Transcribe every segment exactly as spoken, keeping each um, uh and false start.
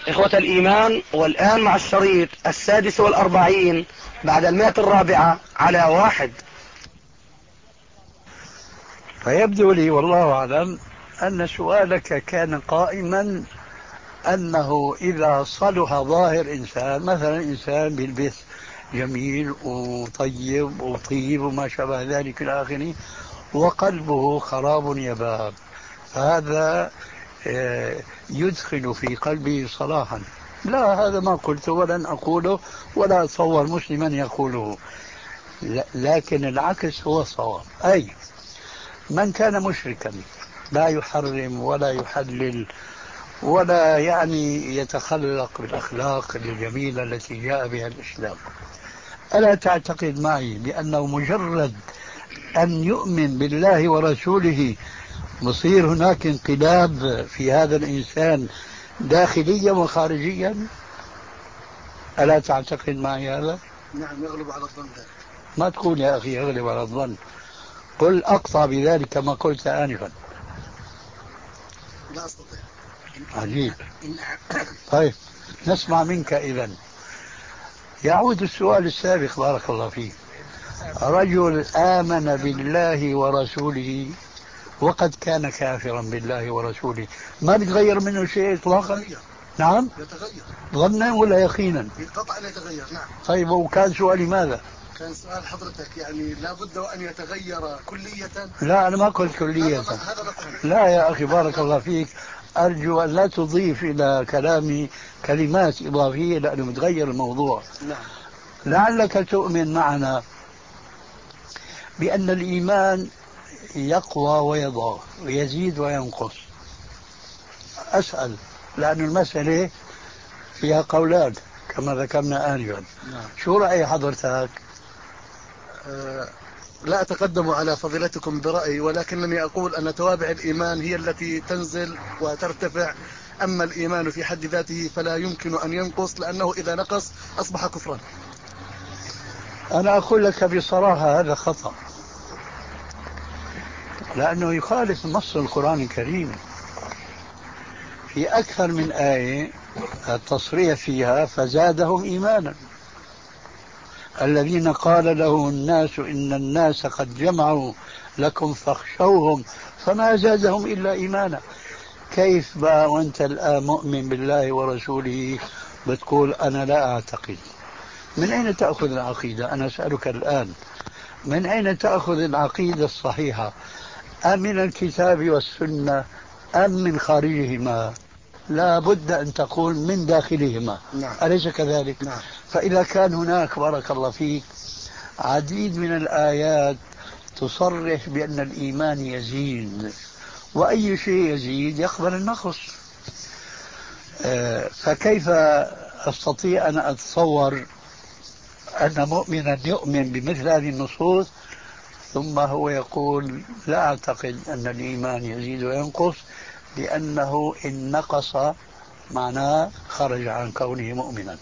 إخوة الإيمان، والآن مع الشريط السادس والأربعين بعد المئة الرابعة على واحد. فيبدو لي والله أعلم أن سؤالك كان قائما أنه إذا صلح ظاهر إنسان، مثلا إنسان بيلبس جميل وطيب وطيب وما شابه ذلك إلى آخره، وقلبه خراب يباب، فهذا يدخل في قلبه صلاحا. لا، هذا ما قلته ولن أقوله ولا أتصور مسلما يقوله، لكن العكس هو الصواب. أي من كان مشركا لا يحرم ولا يحلل ولا يعني يتخلق بالأخلاق الجميلة التي جاء بها الإسلام، ألا تعتقد معي بأنه مجرد أن يؤمن بالله ورسوله مصير هناك انقلاب في هذا الإنسان داخليا وخارجيا؟ ألا تعتقد معي هذا؟ نعم، يغلب على الظن ذلك. ما تقول يا أخي يغلب على الظن، قل أقطع بذلك كما قلت آنفا. لا أستطيع. عجيب. طيب نسمع منك إذن. يعود السؤال السابق بارك الله فيك. رجل آمن بالله ورسوله وقد كان كافرا بالله ورسوله، ما بيتغير منه شيء إطلاقا؟ يتغير. نعم يتغير ظنا ولا يقينا؟ بالقطع يتغير. نعم. طيب وكان سؤالي ماذا؟ كان سؤال حضرتك يعني لابد أن يتغير كلية. لا أنا ما قلت كلية. هذا هذا لا يا أخي بارك الله فيك، أرجو أن لا تضيف إلى كلامي كلمات إضافية لأنه متغير الموضوع. نعم. لعلك تؤمن معنا بأن الإيمان يقوى ويضعف ويزيد وينقص. أسأل لأن المسألة فيها قولان كما ذكرنا آنفا. نعم. شو رأي حضرتك؟ أه لا أتقدم على فضيلتكم برأيي، ولكنني أقول أن توابع الإيمان هي التي تنزل وترتفع، أما الإيمان في حد ذاته فلا يمكن أن ينقص، لأنه إذا نقص أصبح كفرا. أنا أقول لك بصراحة هذا خطأ، لأنه يخالف نص القرآن الكريم في أكثر من آية التصريح فيها فزادهم إيمانا. الذين قال له الناس إن الناس قد جمعوا لكم فاخشوهم فما زادهم إلا إيمانا. كيف بقى وأنت الآن مؤمن بالله ورسوله بتقول أنا لا أعتقد؟ من أين تأخذ العقيدة؟ أنا أسألك الآن، من أين تأخذ العقيدة الصحيحة؟ أم من الكتاب والسنة أم من خارجهما؟ لا بد أن تقول من داخلهما. نعم. أليس كذلك؟ نعم. فإذا كان هناك بارك الله فيك عديد من الآيات تصرح بأن الإيمان يزيد، وأي شيء يزيد يقبل النقص، فكيف أستطيع أن أتصور أن مؤمنا يؤمن بمثل هذه النصوص ثم هو يقول لا أعتقد أن الإيمان يزيد وينقص، لأنه إن نقص معناه خرج عن كونه مؤمنا.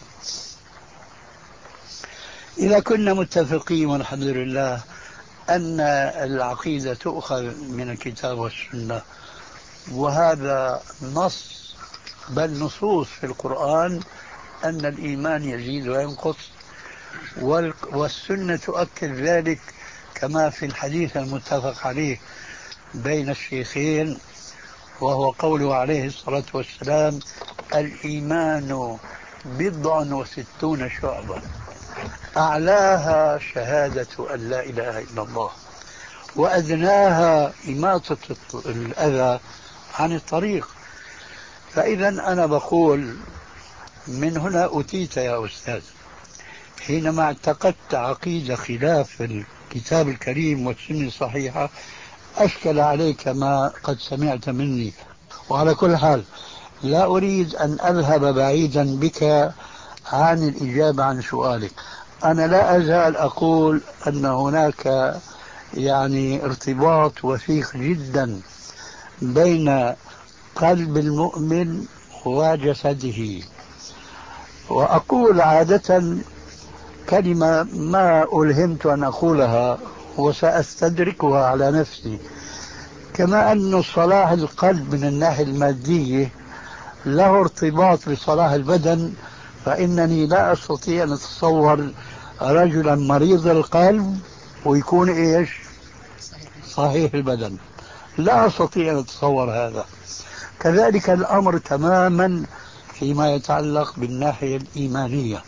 إذا كنا متفقين والحمد لله أن العقيدة تؤخذ من الكتاب والسنة، وهذا نص بل نصوص في القرآن أن الإيمان يزيد وينقص، والسنة تؤكد ذلك كما في الحديث المتفق عليه بين الشيخين، وهو قوله عليه الصلاة والسلام الإيمان بضع وستون شعبة أعلاها شهادة أن لا إله إلا الله وأدناها إماطة الأذى عن الطريق. فإذا أنا بقول من هنا أتيت يا أستاذ، حينما اعتقدت عقيدة خلاف الكتاب الكريم والسنة الصحيحة أشكل عليك ما قد سمعت مني. وعلى كل حال لا أريد أن أذهب بعيدا بك عن الإجابة عن سؤالك. أنا لا أزال أقول أن هناك يعني ارتباط وثيق جدا بين قلب المؤمن وجسده، وأقول عادة كلمة ما ألهمت أن أقولها وسأستدركها على نفسي، كما أن صلاح القلب من الناحية المادية له ارتباط بصلاح البدن، فإنني لا أستطيع أن أتصور رجلا مريض القلب ويكون إيش صحيح البدن، لا أستطيع أن أتصور هذا. كذلك الأمر تماما فيما يتعلق بالناحية الإيمانية،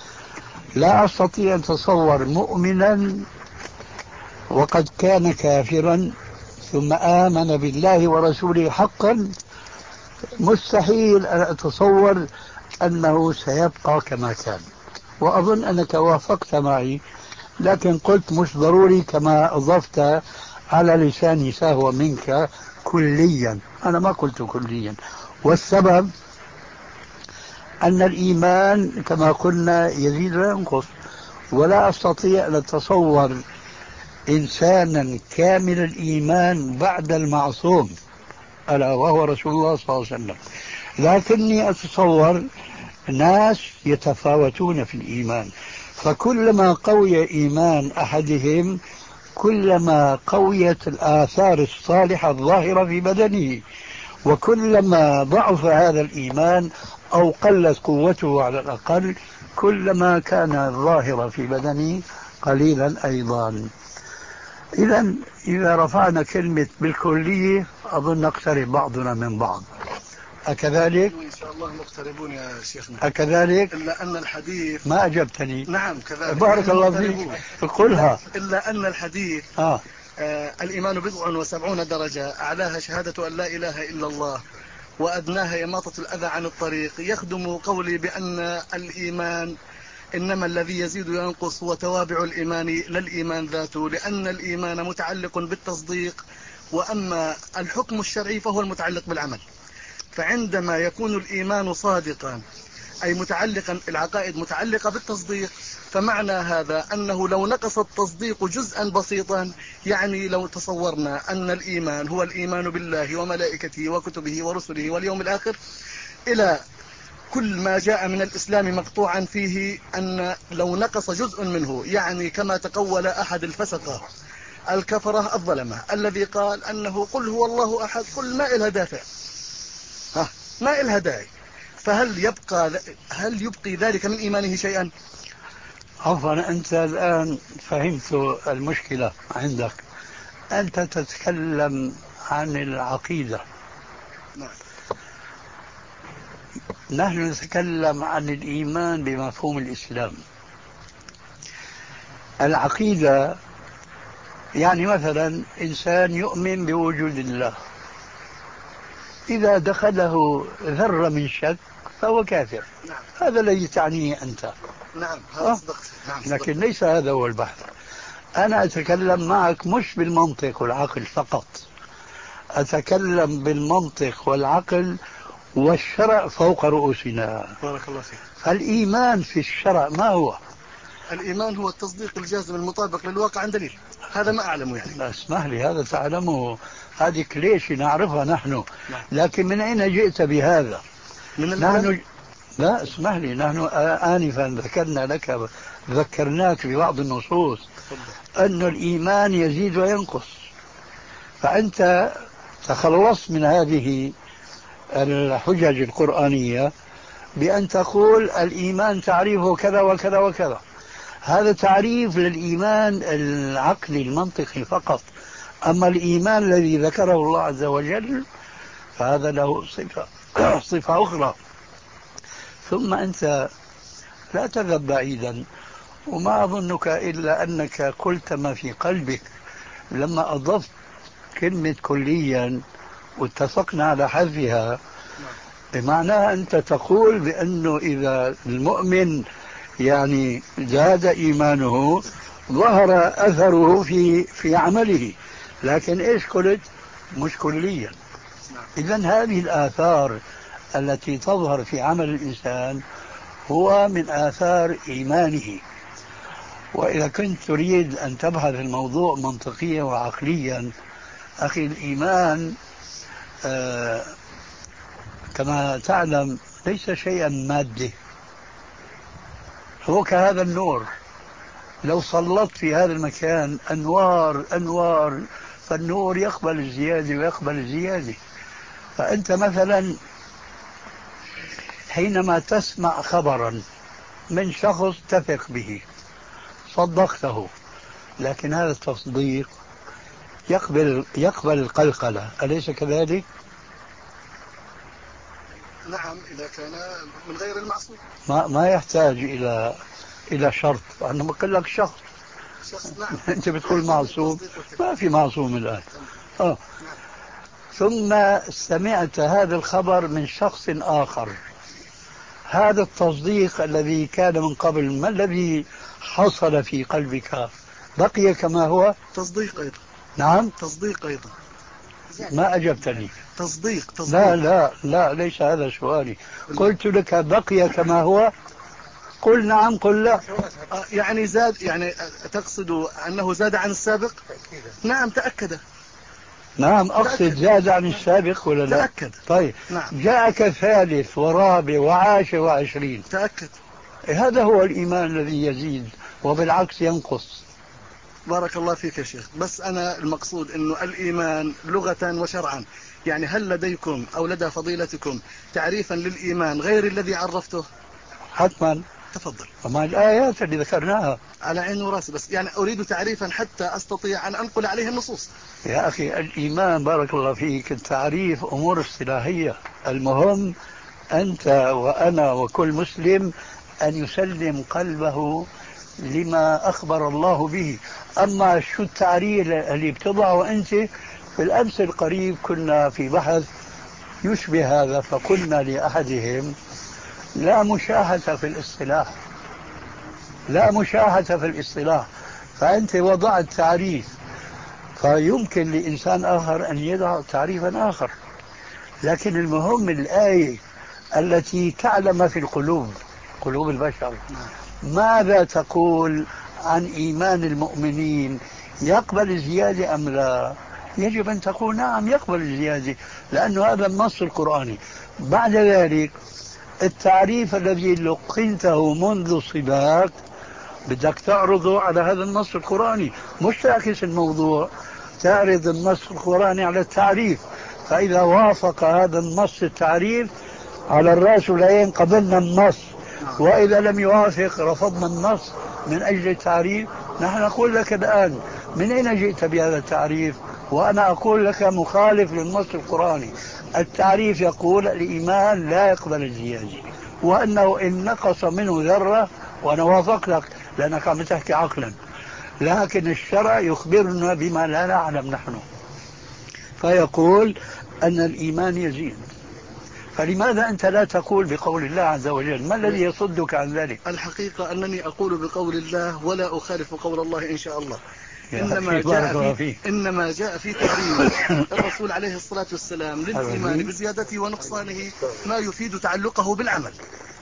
لا أستطيع أن أتصور مؤمنا وقد كان كافرا ثم آمن بالله ورسوله حقا، مستحيل أن أتصور أنه سيبقى كما كان. وأظن أنك وافقت معي، لكن قلت مش ضروري كما أضفت على لساني سهوا منك كليا. أنا ما قلت كليا، والسبب أن الإيمان كما قلنا يزيد وينقص، ولا أستطيع أن أتصور إنسانا كامل الإيمان بعد المعصوم ألا وهو رسول الله صلى الله عليه وسلم، لكني أتصور ناس يتفاوتون في الإيمان، فكلما قوي إيمان أحدهم كلما قويت الآثار الصالحة الظاهرة في بدنه، وكلما ضعف هذا الإيمان أو قلت قوته على الأقل كلما كان الظاهر في بدنه قليلا أيضا. إذا إذا رفعنا كلمة بالكلية أظن نقترب بعضنا من بعض، أكذلك؟ إن شاء الله مقتربون يا شيخنا. أكذلك؟ إلا أن الحديث ما أجبتني. نعم كذلك. بارك الله فيك، قلها. إلا أن الحديث آه. آه الإيمان بضع وسبعون درجة، أعلاها شهادة أن لا إله إلا الله وأدناها إماطة الأذى عن الطريق، يخدم قولي بأن الإيمان إنما الذي يزيد وينقص هو توابع الإيمان لا الإيمان ذاته، لأن الإيمان متعلق بالتصديق، وأما الحكم الشرعي فهو المتعلق بالعمل. فعندما يكون الإيمان صادقا أي متعلقا، العقائد متعلقة بالتصديق، فمعنى هذا أنه لو نقص التصديق جزءا بسيطا، يعني لو تصورنا أن الإيمان هو الإيمان بالله وملائكته وكتبه ورسله واليوم الآخر إلى كل ما جاء من الإسلام مقطوعا فيه، أن لو نقص جزء منه، يعني كما تقول أحد الفسقة الكفرة الظلمة الذي قال أنه قل هو الله أحد، قل ما إلها دافع، ها ما إلها داعي، فهل يبقى هل يبقي ذلك من إيمانه شيئا؟ عفوا، أنت الآن فهمت المشكلة عندك. أنت تتكلم عن العقيدة، نعم. نحن نتكلم عن الإيمان بمفهوم الإسلام. العقيدة يعني مثلا إنسان يؤمن بوجود الله، إذا دخله ذرة من شك فهو كافر. نعم. هذا الذي تعنيه أنت. نعم هذا صدقت. نعم صدقت. لكن ليس هذا هو البحث. أنا أتكلم معك مش بالمنطق والعقل فقط، أتكلم بالمنطق والعقل والشرع فوق رؤوسنا. بارك الله فيك. فالإيمان في الشرع ما هو؟ الإيمان هو التصديق الجازم المطابق للواقع عن دليل، هذا ما أعلمه يعني. لا اسمح لي، هذا تعلمه، هذه كليشة نعرفها نحن، لكن من أين جئت بهذا؟ من نحن لا اسمح لي، نحن آنفا ذكرنا لك ذكرناك ببعض النصوص أن الإيمان يزيد وينقص، فأنت تخلصت من هذه الحجج القرآنية بأن تقول الإيمان تعريفه كذا وكذا وكذا. هذا تعريف للإيمان العقلي المنطقي فقط، أما الإيمان الذي ذكره الله عز وجل فهذا له صفة صفة أخرى. ثم أنت لا تذهب بعيدا، وما أظنك إلا أنك قلت ما في قلبك لما أضفت كلمة كليا واتفقنا على حذفها، بمعنى أنت تقول بأنه إذا المؤمن يعني زاد إيمانه ظهر أثره في في عمله، لكن إيش قلت؟ مش كليا. إذن هذه الآثار التي تظهر في عمل الإنسان هو من آثار إيمانه. وإذا كنت تريد أن تبحث الموضوع منطقيا وعقليا، أخي الإيمان آه كما تعلم ليس شيئا مادي، هو كهذا النور، لو سلطت في هذا المكان أنوار أنوار فالنور يقبل الزيادة ويقبل الزيادة. فأنت مثلا حينما تسمع خبرا من شخص تثق به صدقته، لكن هذا التصديق يقبل يقبل القلقلة، أليس كذلك؟ نعم إذا كان من غير المعصوم. ما ما يحتاج إلى إلى شرط. أنا بقول لك شخص شخص نعم. أنت بتقول معصوم، ما في معصوم الآن. آه. ثم سمعت هذا الخبر من شخص آخر، هذا التصديق الذي كان من قبل ما الذي حصل في قلبك؟ بقي كما هو؟ تصديق أيضا. نعم تصديق أيضا. ما أجبتني. تصديق تصديق. لا لا لا ليس هذا سؤالي. قلت لك بقي كما هو، قل نعم قل لا. يعني زاد، يعني تقصد أنه زاد عن السابق؟ نعم تأكد. نعم أقصد تأكد. زاد عن السابق ولا لا؟ تأكد. طيب نعم. جاءك ثالث ورابع وعاشر وعشرين، تأكد. هذا هو الإيمان الذي يزيد وبالعكس ينقص. بارك الله فيك يا شيخ، بس أنا المقصود أنه الإيمان لغة وشرعا، يعني هل لديكم أو لدى فضيلتكم تعريفا للإيمان غير الذي عرفته؟ حتما. تفضل. وما الآيات اللي ذكرناها؟ على عين وراسي، بس يعني أريد تعريفا حتى أستطيع أن أنقل عليه النصوص. يا أخي الإيمان بارك الله فيك التعريف أمور اصطلاحية، المهم أنت وأنا وكل مسلم أن يسلم قلبه لما أخبر الله به. أما شو التعريف اللي بتضعه أنت؟ في الأمس القريب كنا في بحث يشبه هذا، فقلنا لأحدهم لا مشاهدة في الاصطلاح، لا مشاهدة في الاصطلاح، فأنت وضعت تعريف، فيمكن لإنسان آخر أن يضع تعريفا آخر، لكن المهم الآية التي تعلم في القلوب، قلوب البشر، ماذا تقول عن إيمان المؤمنين؟ يقبل الزيادة أم لا؟ يجب أن تقول نعم يقبل الزيادة، لأنه هذا النص القرآني. بعد ذلك التعريف الذي لقنته منذ صباك بدك تعرضه على هذا النص القرآني، مش تعكس الموضوع، تعرض النص القرآني على التعريف، فإذا وافق هذا النص التعريف على الرأس والعين قبلنا النص، وإذا لم يوافق رفضنا النص من أجل التعريف. نحن نقول لك الآن من أين جئت بهذا التعريف؟ وأنا أقول لك مخالف للنص القرآني. التعريف يقول الإيمان لا يقبل الزيادة، وأنه إن نقص منه ذرة، وأنا وافق لك لأنك عم تحكي عقلا، لكن الشرع يخبرنا بما لا نعلم نحن، فيقول أن الإيمان يزيد. فلماذا أنت لا تقول بقول الله عز وجل؟ ما الذي يصدك عن ذلك؟ الحقيقة أنني أقول بقول الله ولا أخالف قول الله إن شاء الله. إنما جاء في إنما جاء في تعريف الرسول عليه الصلاة والسلام للإيمان بزيادته ونقصانه ما يفيد تعلقه بالعمل،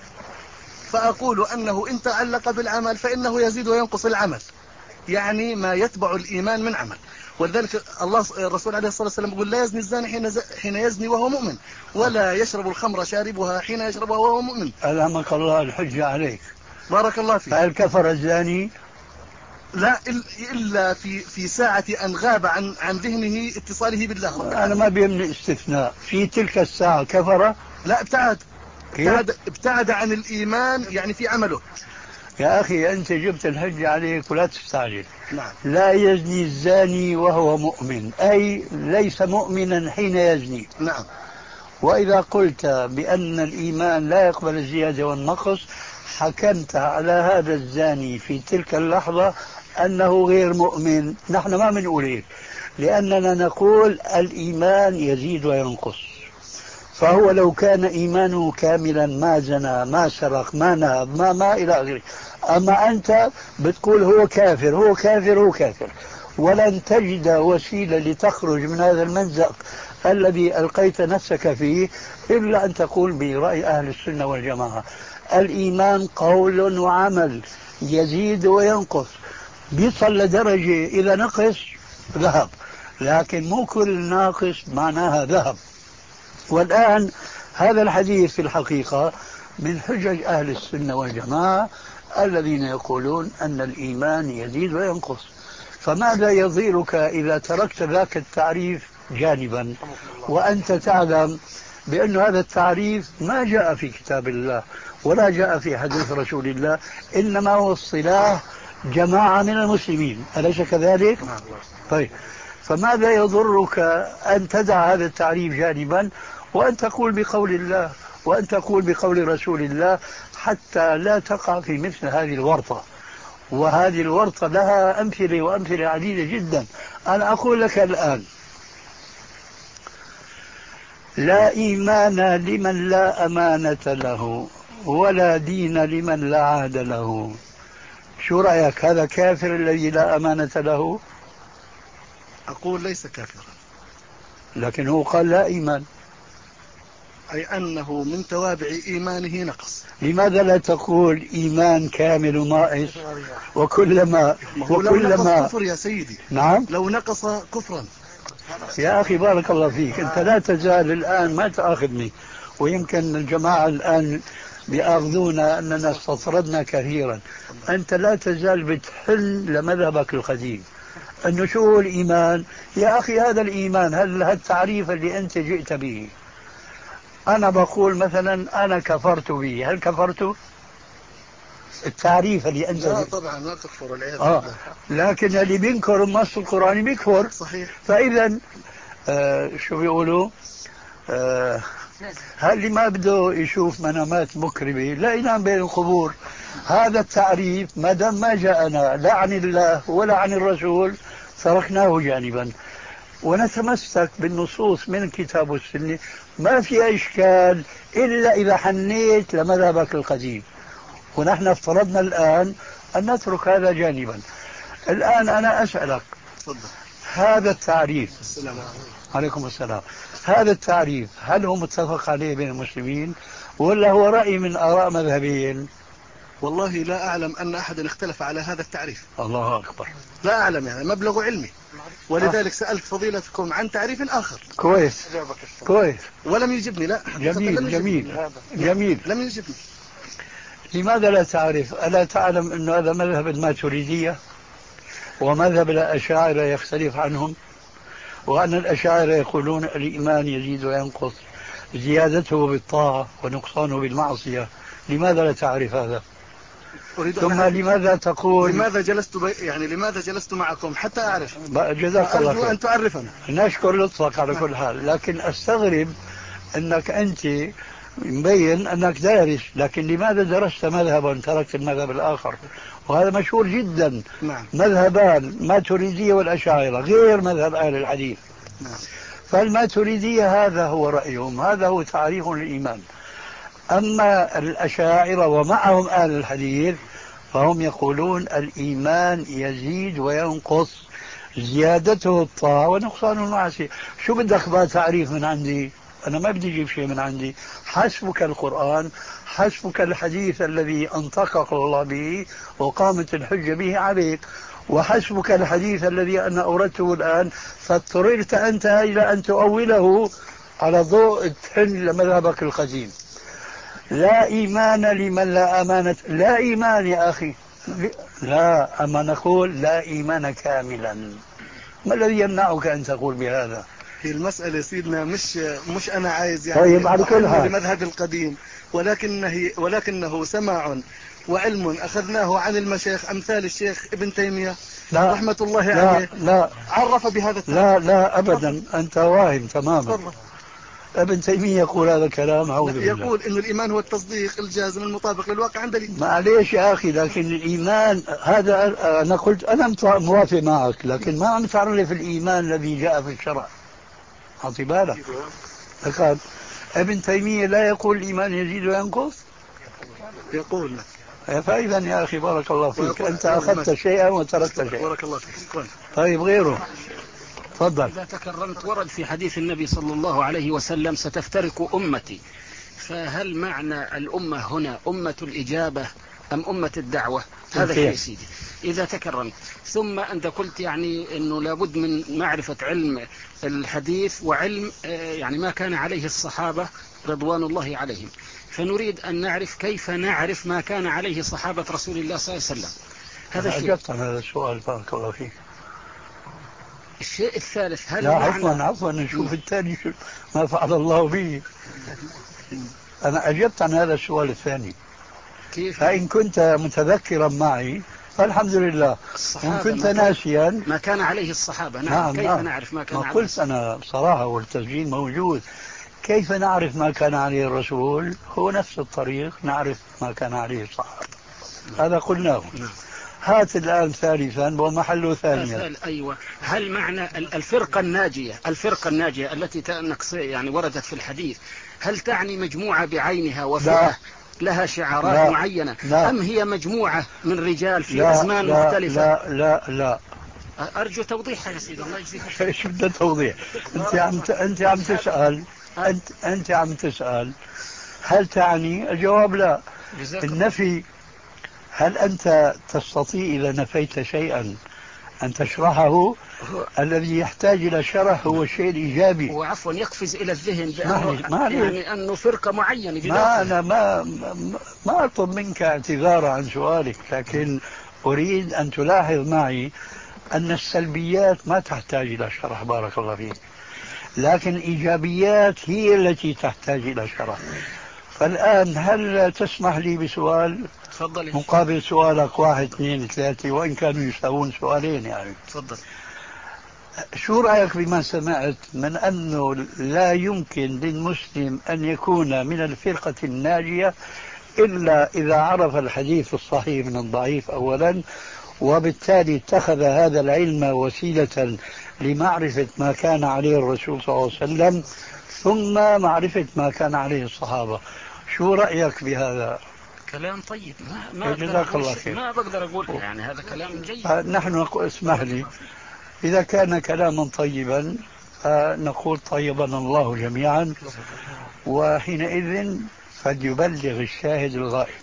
فأقول أنه إن تعلق بالعمل فإنه يزيد وينقص العمل، يعني ما يتبع الإيمان من عمل. ولذلك الله الرسول عليه الصلاة والسلام يقول لا يزني الزاني حين حين يزني وهو مؤمن، ولا يشرب الخمر شاربها حين يشربها وهو مؤمن. ألهمك الله الحجة عليك. بارك الله فيك. فهل كفر الزاني؟ لا، إلا في في ساعة أن غاب عن عن ذهنه اتصاله بالله. أنا ما بيمني استثناء في تلك الساعة كفر؟ لا، ابتعد ابتعد, ابتعد عن الإيمان يعني في عمله. يا أخي أنت جبت الحجة عليك ولا تستعجل. نعم. لا يزني الزاني وهو مؤمن، أي ليس مؤمنا حين يزني. نعم. وإذا قلت بأن الإيمان لا يقبل الزيادة والنقص، حكمت على هذا الزاني في تلك اللحظة أنه غير مؤمن. نحن ما بنقول هيك، لأننا نقول الإيمان يزيد وينقص، فهو لو كان إيمانه كاملا ما زنى ما سرق ما نهب ما ما إلى آخره. أما أنت بتقول هو كافر هو كافر هو كافر، ولن تجد وسيلة لتخرج من هذا المنزق الذي ألقيت نفسك فيه إلا أن تقول برأي أهل السنة والجماعة الإيمان قول وعمل يزيد وينقص، بيصل لدرجة إذا نقص ذهب، لكن مو كل ناقص معناها ذهب. والآن هذا الحديث في الحقيقة من حجج أهل السنة والجماعة الذين يقولون أن الإيمان يزيد وينقص. فماذا يضيرك إذا تركت ذاك التعريف جانبا وأنت تعلم بأن هذا التعريف ما جاء في كتاب الله ولا جاء في حديث رسول الله، إنما هو اصطلاح جماعة من المسلمين، أليس كذلك؟ طيب، فماذا يضرك أن تدع هذا التعريف جانبا وأن تقول بقول الله وأن تقول بقول رسول الله، حتى لا تقع في مثل هذه الورطة. وهذه الورطة لها أمثلة وأمثلة عديدة جدا. أنا أقول لك الآن: لا إيمان لمن لا أمانة له ولا دين لمن لا عهد له. شو رأيك، هذا كافر الذي لا أمانة له؟ أقول ليس كافرا، لكن هو قال لا إيمان، أي أنه من توابع إيمانه نقص. لماذا لا تقول إيمان كامل ناقص؟ وكلما وكلما لو كفر يا سيدي. نعم، لو نقص كفرا. يا أخي بارك الله فيك، أنت لا تزال الآن، ما تأخذني، ويمكن الجماعة الآن بيأخذونا أننا استطردنا كثيرا. أنت لا تزال بتحل لمذهبك القديم أنه شو هو الإيمان. يا أخي هذا الإيمان، هل التعريف اللي أنت جئت به، أنا بقول مثلا أنا كفرت به، هل كفرت؟ التعريف اللي أنت لا طبعا ما تكفر العياذ آه. بالله. لكن اللي بينكر النص القرآني بيكفر. صحيح. فإذا آه شو بيقولوا، آه هل اللي ما بده يشوف منامات مكرمة لا ينام بين القبور. هذا التعريف ما دام ما جاءنا لا عن الله ولا عن الرسول تركناه جانبا، ونتمسك بالنصوص من الكتاب والسنة. ما في إشكال إلا إذا حنيت لمذهبك القديم، ونحن افترضنا الآن أن نترك هذا جانبا. الآن أنا أسألك، تفضل. هذا التعريف، السلام عليكم. عليكم السلام، هذا التعريف هل هو متفق عليه بين المسلمين ولا هو رأي من آراء مذهبيين؟ والله لا أعلم أن أحدا اختلف على هذا التعريف. الله أكبر. لا أعلم، يعني مبلغ علمي، ولذلك سألت فضيلتكم عن تعريف آخر. كويس كويس. ولم يجبني. لا جميل لم جميل يجبني. جميل. لم يجبني. لماذا لا تعرف؟ ألا تعلم أن هذا مذهب الماتريدية ومذهب الأشاعرة يختلف عنهم، وأن الأشاعرة يقولون الإيمان يزيد وينقص، زيادته بالطاعة ونقصانه بالمعصية. لماذا لا تعرف هذا؟ ثم لماذا تقول لماذا جلست بي... يعني لماذا جلست معكم حتى أعرف؟ جزاك الله خير. أن تعرفنا. نشكر لطفك على كل حال، لكن أستغرب أنك أنت مبين أنك دارس، لكن لماذا درست مذهبا تركت المذهب الآخر؟ وهذا مشهور جدا. نعم. مذهبان، ماتريدية والأشاعرة، غير مذهب أهل الحديث. نعم. فالماتريدية هذا هو رأيهم، هذا هو تعريف الإيمان. أما الأشاعرة ومعهم أهل الحديث فهم يقولون الإيمان يزيد وينقص، زيادته الطاعة ونقصانه المعصية. شو بدك بقى تعريف من عندي؟ أنا ما بدي أجيب شيء من عندي. حسبك القرآن، حسبك الحديث الذي أنطقك الله به وقامت الحجة به عليك، وحسبك الحديث الذي أنا أوردته الآن، فاضطررت أنت إلى أن تؤوله على ضوء تحل لمذهبك القديم. لا إيمان لمن لا أمانة. لا إيمان يا أخي، لا، أما نقول لا إيمان كاملا. ما الذي يمنعك أن تقول بهذا؟ هي المسألة سيدنا مش مش أنا عايز يعني طيب على كل حال المذهب القديم، ولكنه ولكنه سماع وعلم أخذناه عن المشايخ أمثال الشيخ ابن تيمية لا رحمة الله لا عليه. لا عرف بهذا التعريف. لا لا أبدا، أنت واهم تماما. ابن تيمية يقول هذا الكلام، أعوذ بالله. يقول إن الإيمان هو التصديق الجازم المطابق للواقع عند الإيمان. معليش يا أخي، لكن الإيمان هذا أنا قلت أنا موافق معك، لكن ما عم تعرف الإيمان الذي جاء في الشرع. أعطي بالك. لقد ابن تيمية لا يقول الإيمان يزيد وينقص، يقول. فإذا يا أخي بارك الله فيك، أنت أخذت شيئا وتركت شيئا. بارك الله فيك. طيب غيره، تفضل. إذا تكرمت، ورد في حديث النبي صلى الله عليه وسلم ستفترق أمتي، فهل معنى الأمة هنا أمة الإجابة أم أمة الدعوة؟ هذا شيء سيدي إذا تكرمت. ثم أنت قلت يعني أنه لابد من معرفة علم الحديث وعلم يعني ما كان عليه الصحابة رضوان الله عليهم، فنريد أن نعرف كيف نعرف ما كان عليه صحابة رسول الله صلى الله عليه وسلم. هذا أجبت عن هذا السؤال بارك الله فيك. الشيء الثالث، هل لا معنى عفوا عفوا نشوف الثاني شو ما فعل الله به. أنا أجبت عن هذا السؤال الثاني. كيف؟ فإن كنت متذكرا معي فالحمد لله، وإن كنت ما ناسيا ما كان عليه الصحابة. نعم, نعم كيف نعم. نعرف ما كان ما عليه قلت الصحابة؟ أنا بصراحة والتسجيل موجود. كيف نعرف ما كان عليه الرسول؟ هو نفس الطريق نعرف ما كان عليه الصحابة. هذا قلناه. نعم. هات الآن ثالثا ومحله ثانيا. أيوة. هل معنى الفرقة الناجية الفرقة الناجية التي يعني وردت في الحديث، هل تعني مجموعة بعينها وفئة لها شعارات لا. معينة لا. أم هي مجموعة من رجال في لا. أزمان لا. مختلفة؟ لا لا لا. أرجو توضيحها يا سيدي. الله يجزيك خير. ايش بدنا توضيح؟ انت عم انت عم تسأل انت انت عم تسأل هل تعني؟ الجواب لا. النفي، هل أنت تستطيع إذا نفيت شيئا أن تشرحه؟ الذي يحتاج إلى شرح هو الشيء الإيجابي. وعفوا يقفز إلى الذهن بأنه ما يعني أنه فرقة معينة. ما أنا ما ما, ما أطلب منك اعتذار عن سؤالك، لكن أريد أن تلاحظ معي أن السلبيات ما تحتاج إلى شرح بارك الله فيك، لكن الإيجابيات هي التي تحتاج إلى شرح. فالآن هل تسمح لي بسؤال تفضل مقابل سؤالك واحد اثنين ثلاثة، وإن كانوا يساوون سؤالين يعني؟ تفضل. شو رأيك بما سمعت من أنه لا يمكن للمسلم أن يكون من الفرقة الناجية إلا إذا عرف الحديث الصحيح من الضعيف أولا، وبالتالي اتخذ هذا العلم وسيلة لمعرفة ما كان عليه الرسول صلى الله عليه وسلم، ثم معرفة ما كان عليه الصحابة. شو رأيك بهذا؟ كلام طيب. ما ما جزاك الله خير. ما بقدر أقول يعني هذا كلام جيد. نحن نقول، اسمح لي، إذا كان كلاما طيبا نقول طيبنا الله جميعا، وحينئذ فليبلغ الشاهد الغائب،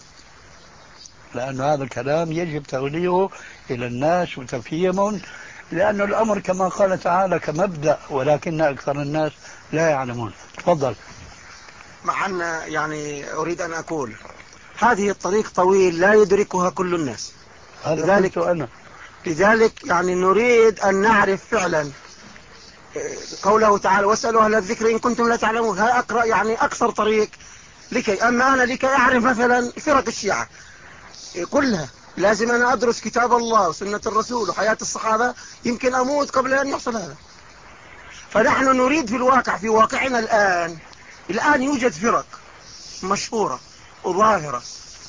لأن هذا الكلام يجب تغليظه إلى الناس وتفهيمهم، لأن الأمر كما قال تعالى كمبدأ، ولكن أكثر الناس لا يعلمون. تفضل. مع أن يعني أريد أن أقول هذه الطريق طويل لا يدركها كل الناس، لذلك أنا لذلك يعني نريد أن نعرف فعلا قوله تعالى واسألوا أهل الذكر إن كنتم لا تعلمون. ها أقرأ يعني أكثر طريق لكي أما أنا لكي أعرف مثلا فرق الشيعة كلها لازم أنا أدرس كتاب الله وسنة الرسول وحياة الصحابة، يمكن أموت قبل أن يحصل هذا. فنحن نريد في الواقع في واقعنا الآن الآن يوجد فرق مشهورة وظاهرة،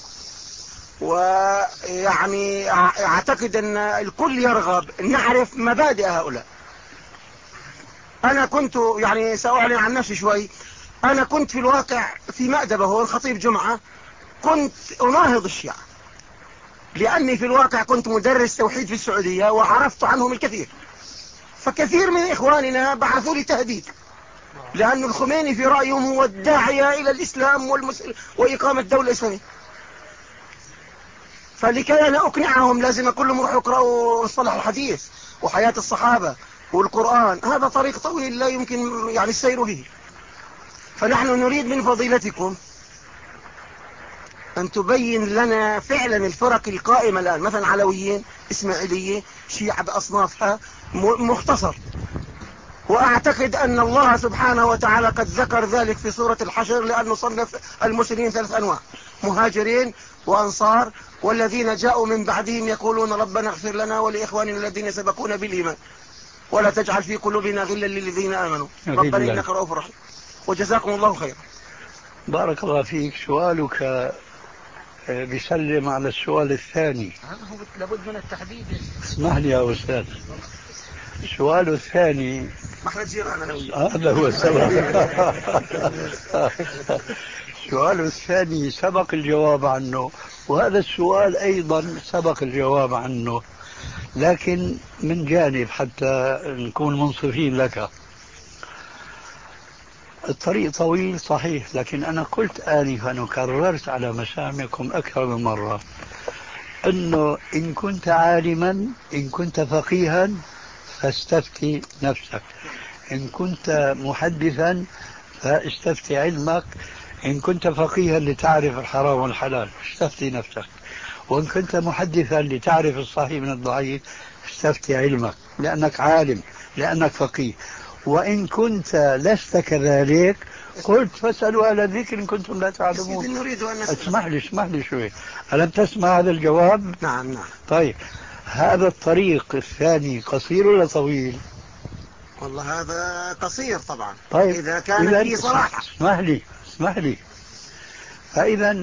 ويعني أعتقد أن الكل يرغب أن نعرف مبادئ هؤلاء. أنا كنت يعني سأعلن عن نفسي شوي، أنا كنت في الواقع في مأدبة هو الخطيب جمعة كنت أناهض الشيعة، لأني في الواقع كنت مدرس توحيد في السعودية وعرفت عنهم الكثير، فكثير من إخواننا بعثوا لي تهديد، لأن الخميني في رأيهم هو الداعية إلى الإسلام والمسلم وإقامة دولة إسلامية. فلكي أنا أقنعهم لازم أقول لهم روحوا اقرأوا مصطلح الحديث وحياة الصحابة والقرآن، هذا طريق طويل لا يمكن يعني السير به. فنحن نريد من فضيلتكم أن تبين لنا فعلا الفرق القائمة الآن، مثلا علويين، إسماعيلية، شيعة بأصنافها مختصر. وأعتقد أن الله سبحانه وتعالى قد ذكر ذلك في سورة الحشر، لأنه صنف المسلمين ثلاث أنواع: مهاجرين وأنصار والذين جاءوا من بعدهم يقولون ربنا اغفر لنا ولإخواننا الذين سبقونا بالإيمان ولا تجعل في قلوبنا غلا للذين آمنوا ربنا إنك رؤوف رحيم. وجزاكم الله خيرا. بارك الله فيك. سؤالك بيسلم على السؤال الثاني. لابد من التحديد. اسمح لي يا أستاذ، السؤال الثاني هذا هو السبب. السؤال الثاني سبق الجواب عنه، وهذا السؤال أيضا سبق الجواب عنه، لكن من جانب حتى نكون منصفين لك. الطريق طويل صحيح، لكن أنا قلت آنفا وكررت على مسامعكم أكثر من مرة أنه إن كنت عالما، إن كنت فقيها فاستفتي نفسك، إن كنت محدثا فاستفتي علمك، إن كنت فقيها لتعرف الحرام والحلال استفتي نفسك، وإن كنت محدثا لتعرف الصحيح من الضعيف استفتي علمك، لأنك عالم لأنك فقيه. وإن كنت لست كذلك قلت فاسألوا أهل الذكر إن كنتم لا تعلمون. نريد أن نسأل. اسمح لي اسمح لي شوي، ألم تسمع هذا الجواب؟ نعم نعم. طيب هذا الطريق الثاني قصير ولا طويل؟ والله هذا قصير طبعا. طيب إذا كان فيه صراحة. اسمح لي اسمح لي فإذا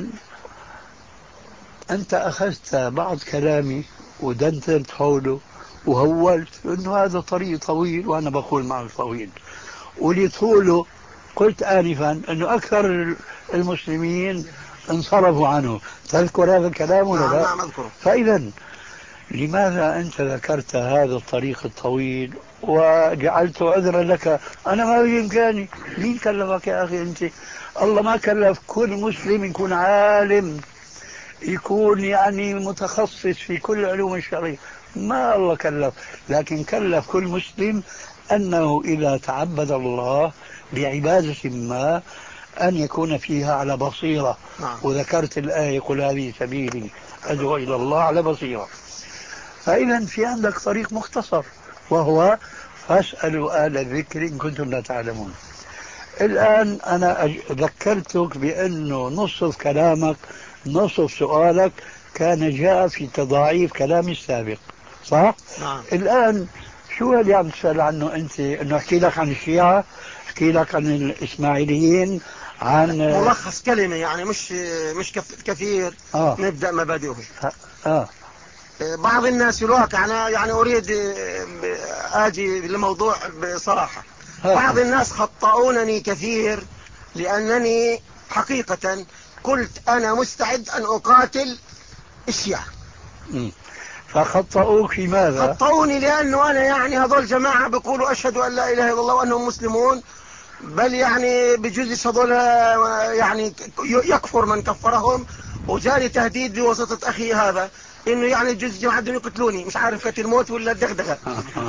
أنت أخذت بعض كلامي ودندنت حوله وهولت أنه هذا طريق طويل، وأنا بقول معه طويل، ولطوله قلت آنفا أنه أكثر المسلمين انصرفوا عنه. تذكر هذا الكلام ولا لا؟ نعم أذكره. فإذا لماذا أنت ذكرت هذا الطريق الطويل وجعلته عذرا لك؟ أنا ما بإمكاني. مين كلفك يا أخي أنت؟ الله ما كلف كل مسلم يكون عالم، يكون يعني متخصص في كل علوم الشرعية، ما الله كلف، لكن كلف كل مسلم أنه إذا تعبد الله بعبادة ما أن يكون فيها على بصيرة. نعم. وذكرت الآية قل هذه سبيلي أدعو إلى الله على بصيرة. فإذا في عندك طريق مختصر وهو فاسألوا أهل الذكر إن كنتم لا تعلمون. الآن أنا ذكرتك بأنه نصف كلامك نصف سؤالك كان جاء في تضاعيف كلامي السابق، صح؟ نعم. الآن شو اللي عم تسأل عنه أنت؟ أنه أحكي لك عن الشيعة، أحكي لك عن الإسماعيليين، عن ملخص كلمة يعني مش مش كثير. آه. نبدأ مبادئه. آه. بعض الناس في الواقع أنا يعني أريد آجي للموضوع بصراحة. آه. بعض الناس خطأونني كثير لأنني حقيقة قلت أنا مستعد أن أقاتل الشيعة. م. فخطأوك في ماذا؟ خطأوني لأنه أنا يعني هذول جماعة بيقولوا أشهد أن لا إله إلا الله وأنهم مسلمون، بل يعني بجوز هذول يعني يكفر من كفرهم، وجاني تهديد بواسطة أخي هذا إنه يعني جزء جماعة بدهم يقتلوني، مش عارف كتل الموت ولا الدغدغة.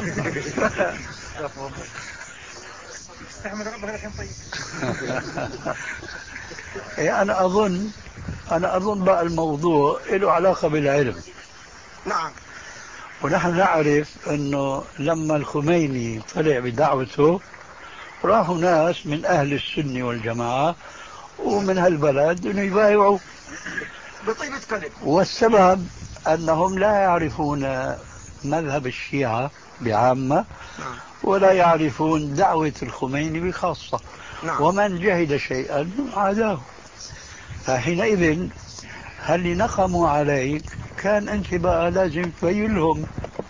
أنا أظن أنا أظن بقى الموضوع له علاقة بالعلم. نعم. ونحن نعرف أنه لما الخميني طلع بدعوته راحوا ناس من أهل السنة والجماعة ومن هالبلد أنه يبايعوا بطيبة قلب. والسبب أنهم لا يعرفون مذهب الشيعة بعامة. نعم. ولا يعرفون دعوة الخميني بخاصة. نعم. ومن جهد شيئا عاداه. فحينئذ هل نقموا عليك كان أنت بقى لازم تبين لهم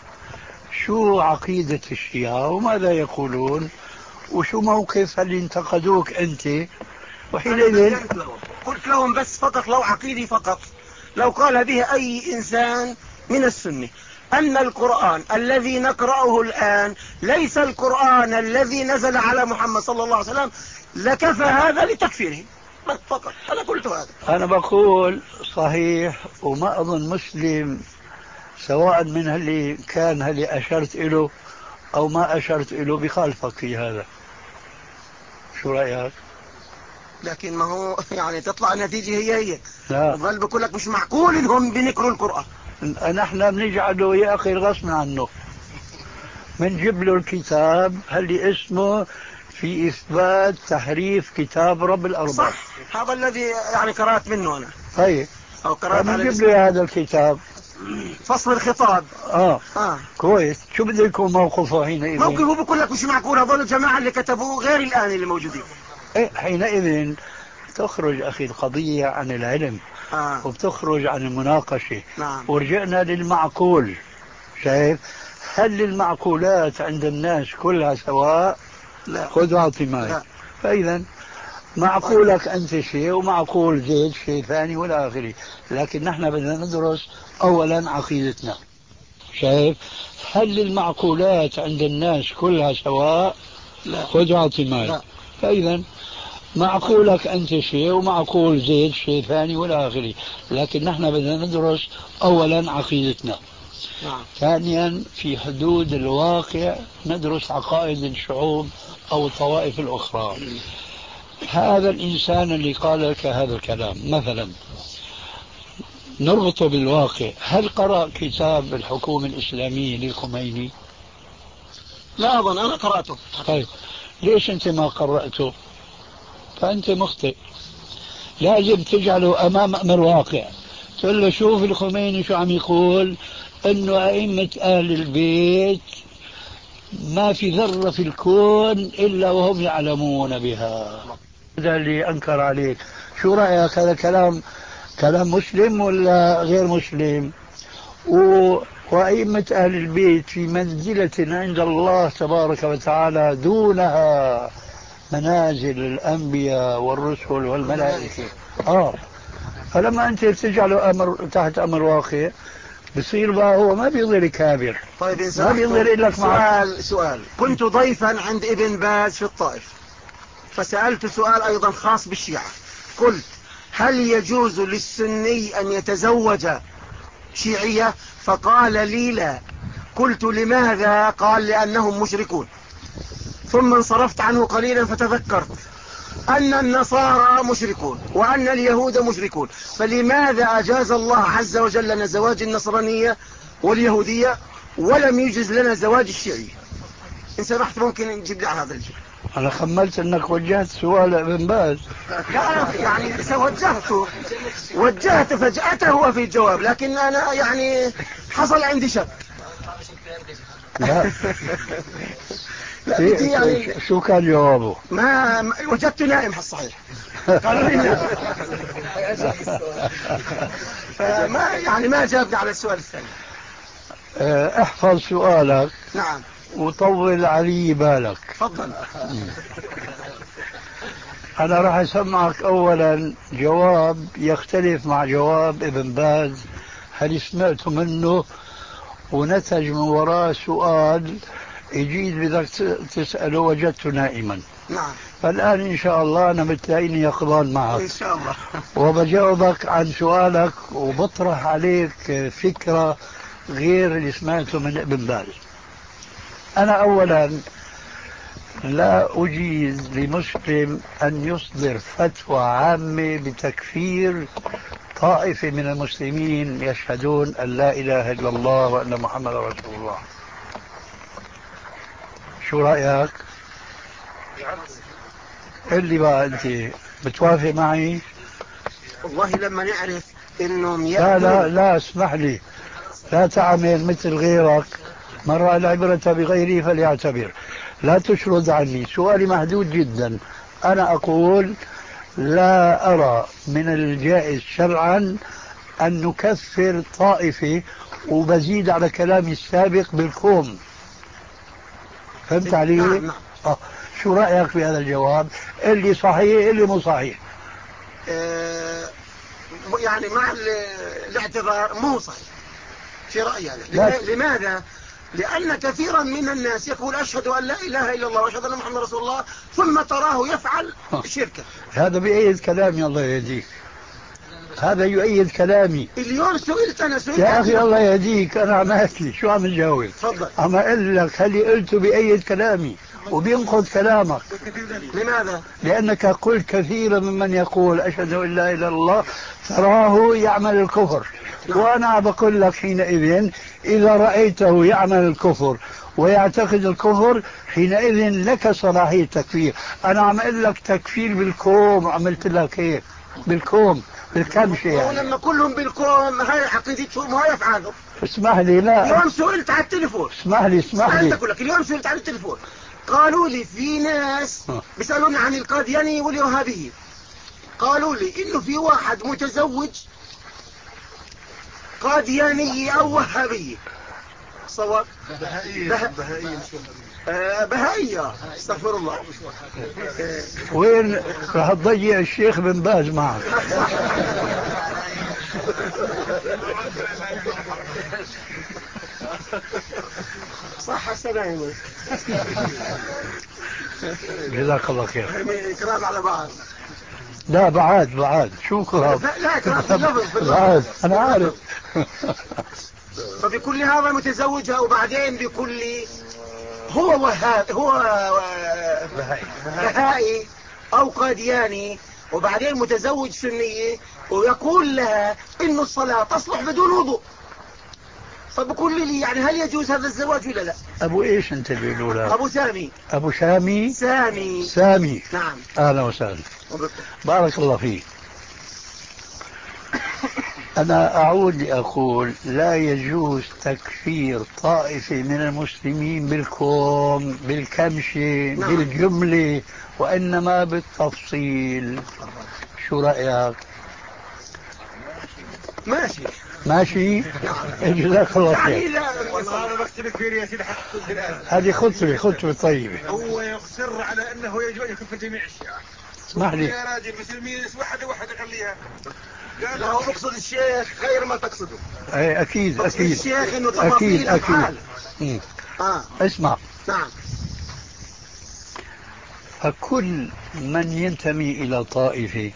شو عقيدة الشيعة وماذا يقولون وشو موقف اللي انتقدوك أنت. وحينئذ قلت لهم بس فقط لو عقيدي فقط لو قال به أي إنسان من السنة أن القرآن الذي نقرأه الآن ليس القرآن الذي نزل على محمد صلى الله عليه وسلم لكفى هذا لتكفيره فقط. أنا قلت هذا. أنا بقول صحيح، وما أظن مسلم سواء من اللي كان اللي أشرت إله أو ما أشرت إله بخالفك في هذا. شو رأيك؟ لكن ما هو يعني تطلع النتيجة هي هي. لا. بل بقول لك مش معقول إنهم بنقروا القرآن. نحن بنجعله يا أخي غصب عنه، بنجيب له الكتاب اللي اسمه في إثبات تحريف كتاب رب الأرباب. صح. هذا الذي يعني قرأت منه أنا. طيب. أو قرأت على بنجيب له هذا الكتاب فصل الخطاب. آه. آه. كويس. شو بده يكون موقفه حينئذ؟ موقفه بقول لك مش معقول هذول الجماعة اللي كتبوه غير الآن اللي موجودين. إيه حينئذ تخرج أخي القضية عن العلم. آه. وبتخرج عن المناقشة. نعم. ورجعنا للمعقول. شايف؟ هل المعقولات عند الناس كلها سواء؟ لا. خذ واعطي معي. فإذا معقولك أنت شيء ومعقول زيد شيء ثاني ولا آخره، لكن نحن بدنا ندرس أولا عقيدتنا. شايف؟ هل المعقولات عند الناس كلها سواء؟ لا. خذ واعطي معي. فإذا معقولك أنت شيء ومعقول زيد شيء ثاني ولا آخره، لكن نحن بدنا ندرس أولا عقيدتنا. نعم. ثانيا في حدود الواقع ندرس عقائد الشعوب أو الطوائف الأخرى. هذا الإنسان اللي قال لك هذا الكلام مثلا نربطه بالواقع. هل قرأ كتاب الحكومة الإسلامية للخميني؟ لا أظن أنا قرأته. طيب ليش أنت ما قرأته؟ فأنت مخطئ. لازم تجعله أمام أمر واقع، تقول له شوف الخميني شو عم يقول، أنه أئمة أهل البيت ما في ذرة في الكون إلا وهم يعلمون بها. هذا اللي أنكر عليك. شو رأيك؟ هذا كلام كلام مسلم ولا غير مسلم؟ و... وأئمة أهل البيت في منزلة عند الله تبارك وتعالى دونها منازل الأنبياء والرسل والملائكة. آه فلما أنت تجعله أمر تحت أمر واقع بصير بقى هو ما بيظهر كابر. طيب ما بيظهر لك سؤال سؤال كنت ضيفا عند ابن باز في الطائف، فسألت سؤال أيضا خاص بالشيعة، قلت هل يجوز للسني أن يتزوج شيعية؟ فقال لي لا. قلت لماذا؟ قال لأنهم مشركون. ثم انصرفت عنه قليلا فتذكرت أن النصارى مشركون وأن اليهود مشركون، فلماذا أجاز الله عز وجل لنا زواج النصرانية واليهودية ولم يجز لنا زواج الشيعية؟ إن سمحت ممكن نجيب لي على هذا الجيل. أنا خملت أنك وجهت سؤال ابن باز. لا يعني وجهته وجهت فجأته هو في الجواب، لكن أنا يعني حصل عندي شك. لا لا بدي يعني شو كان جوابه؟ ما وجدت نائم الصحيح. قالوا لي نائم. فما يعني ما جابني على السؤال الثاني. احفظ سؤالك. نعم. وطول علي بالك. تفضل. أنا راح أسمعك أولا جواب يختلف مع جواب ابن باز، هل سمعت منه؟ ونتج من وراء سؤال يجيد بدك تسأله وجدته نائما. نعم. فالآن إن شاء الله أنا بتلاقيني يقظان معك إن شاء الله. وبجاوبك عن سؤالك وبطرح عليك فكرة غير اللي سمعته من ابن باز. أنا أولا لا أجيز لمسلم أن يصدر فتوى عامة بتكفير طائفة من المسلمين يشهدون أن لا إله إلا الله وأن محمد رسول الله. شو رأيك؟ اللي بقى أنت بتوافق معي؟ والله لما نعرف إنهم لا لا لا اسمح لي، لا تعمل مثل غيرك، من رأى العبرة بغيره فليعتبر. لا تشرد عني، سؤالي محدود جدا. أنا أقول لا أرى من الجائز شرعا أن نكفر طائفة، وبزيد على كلامي السابق بالكوم. فهمت علي؟ نعم نعم. آه. شو رأيك في هذا الجواب؟ اللي صحيح اللي مو صحيح. آه يعني مع الاعتذار مو صحيح في رأيي أنا. لماذا؟ لأن كثيرا من الناس يقول أشهد أن لا إله إلا الله وأشهد أن محمد رسول الله، ثم تراه يفعل شركة. هذا بيأيد كلامي الله يهديك، هذا يؤيد كلامي. اليوم سئلت أنا سئلت يا أخي الله يهديك، أنا عم أحكي شو عم نجاوب؟ تفضل. عم أقول لك هل قلته بأيد كلامي وبينقض كلامك. لماذا؟ لأنك قلت كثيرا ممن يقول أشهد أن لا إله إلا الله تراه يعمل الكفر. وأنا بقول لك حينئذ إذا رأيته يعمل الكفر ويعتقد الكفر حينئذ لك صلاحية تكفير. أنا عم أقول لك تكفير بالكوم، عملت لك هيك بالكوم بالكبش يعني. ولما كلهم بالكوم هاي عقيدتهم وهاي أفعالهم. اسمح لي لا اليوم سئلت على التليفون. اسمح لي اسمح لي أقول لك اليوم سئلت على التليفون قالوا لي في ناس بيسألوني عن القادياني والوهابي، قالوا لي إنه في واحد متزوج قادياني أو وهابي. صواب بهائية به... بهائية آه بهائية. استغفر الله. وين راح تضيع الشيخ بن باز معك؟ صح السلام. جزاك الله خير. كلام على بعض. لا بعد بعد شو كلام؟ لا كلام في اللفظ في بعد أنا عارف. فبكل هذا متزوجها وبعدين بكل هو وهاب هو بهائي أو قادياني وبعدين متزوج سنية ويقول لها إنه الصلاة تصلح بدون وضوء. فبقول لي يعني هل يجوز هذا الزواج ولا لا؟ ابو ايش انت بيقولوا لك؟ ابو سامي. ابو سامي. سامي. سامي. نعم. اهلا وسهلا. بارك الله فيك. أنا أعود لأقول لا يجوز تكفير طائفة من المسلمين بالكوم بالكمشة نعم. بالجملة، وإنما بالتفصيل. شو رأيك؟ ماشي ماشي. جزاك الله خير. يعني لا والله انا بختلف فيه يا سيدي حتى الان. هذه خطوة خطوة طيبة. هو يصر على انه يجب ان يكون في جميع الشيعة. اسمح لي يا راجل المسلمين واحدة واحدة خليها. قال هو مقصد الشيخ غير ما تقصده. اي اكيد اكيد الشيخ انه اكيد تفاصيل اكيد. افعال. اه اسمع. نعم. فكل من ينتمي إلى طائفة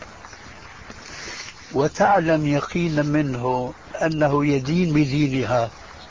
وتعلم يقينا منه أنه يدين بدينها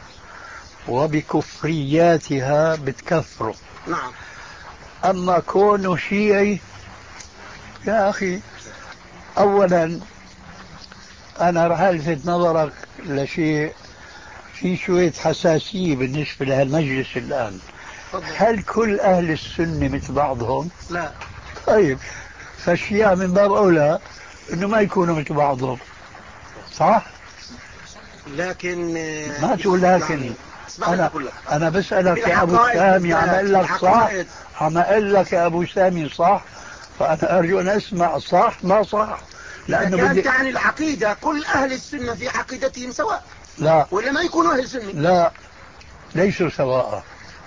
وبكفرياتها بتكفره. نعم. أما كونه شيعي، يا أخي أولا أنا رح ألفت نظرك لشيء في شوية حساسية بالنسبة لهالمجلس الآن. هل كل أهل السنة مثل بعضهم؟ لا. طيب فالشيعة من باب أولى إنه ما يكونوا مثل بعضهم، صح؟ لكن ما تقول لكن يعني أنا أنا بسألك يا أبو سامي، عم أقول لك صح؟ عم أقول لك يا أبو سامي صح؟ فأنا أرجو أن أسمع صح ما صح، لأنه كانت بدي... يعني العقيدة كل أهل السنة في عقيدتهم سواء. لا ولا ما يكونوا أهل السنة؟ لا ليسوا سواء.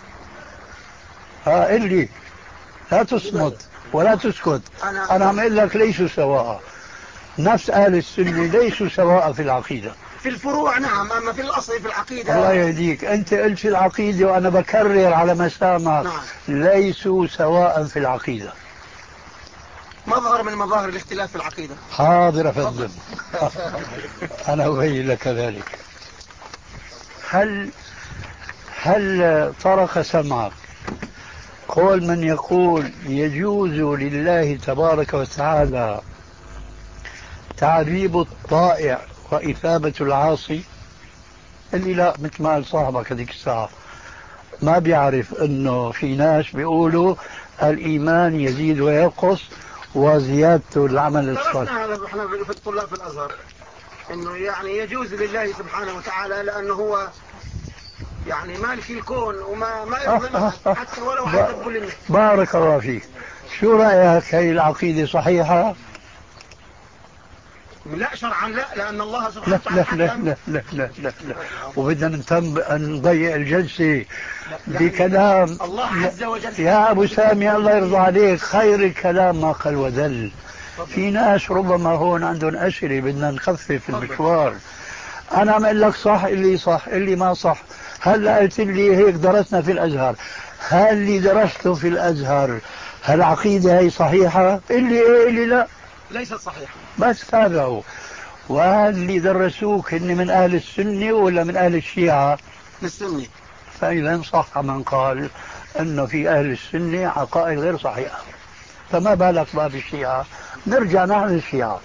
ها اللي لا تصمت ولا تسكت. أنا, أنا عم أقول لك ليسوا سواء. نفس أهل السنة ليسوا سواء في العقيدة. في الفروع نعم، أما في الأصل في العقيدة. الله يهديك، أنت قلت في العقيدة وأنا بكرر على مسامك. نعم. ليسوا سواء في العقيدة. مظهر من مظاهر الاختلاف في العقيدة. حاضر أفندم. أنا أبين لك ذلك. هل هل طرق سمعك قول من يقول يجوز لله تبارك وتعالى تعذيب الطائع وإثابة العاصي؟ اللي لا مثل ما قال صاحبك هذيك الساعة ما بيعرف انه في ناس بيقولوا الايمان يزيد وينقص وزيادته العمل الصالح. هذا احنا في الطلاب في الازهر انه يعني يجوز لله سبحانه وتعالى لانه هو يعني مالك الكون وما ما يظلم حتى ولو حسب كل الناس. بارك الله فيك. شو رايك هي العقيده صحيحه؟ لا شرعا لا، لأن الله سبحانه وتعالى لا لا لا لا لا لا لا وبدنا نضيع الجلسة بكلام الله عز وجل. يا أبو سامي الله يرضى عليك، خير الكلام ما قل ودل. في ناس ربما هون عندهم أسئلة بدنا نخفف المشوار. أنا عم أقول لك صح اللي صح اللي ما صح. هلا قلت لي هيك درسنا في الأزهر، هل اللي درسته في الأزهر هالعقيدة هي صحيحة؟ اللي إيه اللي لا ليست صحيحة. بس هذا هو. وهل اللي درسوك هن من أهل السنة ولا من أهل الشيعة؟ من السنة. فإذا صح من قال أنه في أهل السنة عقائد غير صحيحة، فما بالك باب الشيعة. نرجع نحن للشيعة،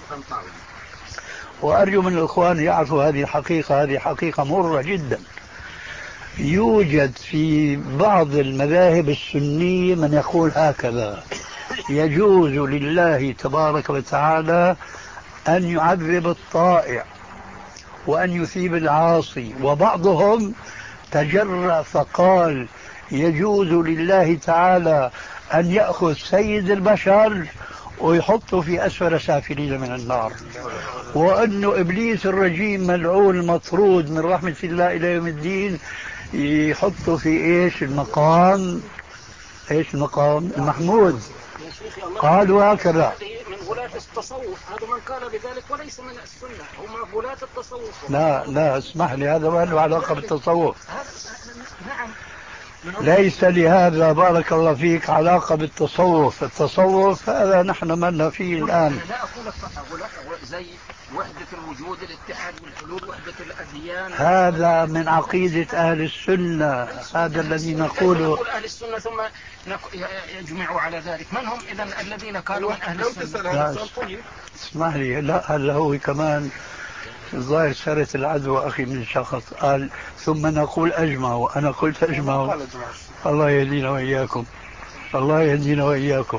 وأرجو من الإخوان يعرفوا هذه الحقيقة. هذه حقيقة مرة جدا. يوجد في بعض المذاهب السنية من يقول هكذا: يجوز لله تبارك وتعالى أن يعذب الطائع وأن يثيب العاصي. وبعضهم تجرأ فقال يجوز لله تعالى أن يأخذ سيد البشر ويحطه في أسفل سافلين من النار، وأنه إبليس الرجيم ملعون المطرود من رحمة الله إلى يوم الدين يحطه في إيش المقام إيش المقام المحمود. قالوا هكذا. من غلاة التصوف، هذا من قال بذلك وليس من السنة، هم غلاة التصوف. لا لا اسمح لي، هذا ما له علاقة بالتصوف. نعم. ليس لهذا بارك الله فيك علاقة بالتصوف. التصوف هذا نحن مالنا فيه الآن. لا أقول زي وحدة الوجود، الاتحاد والحلول، وحدة الأديان، هذا من عقيدة أهل السنة. هذا الذي نقوله أهل السنة ثم يجمعوا على ذلك. من هم إذن الذين قالوا من أهل السنة؟ اسمح لي، لا هذا هو كمان الظاهر صارت العدوى أخي من شخص قال ثم نقول أجمع وأنا قلت أجمع. الله يهدينا وإياكم، الله يهدينا وإياكم.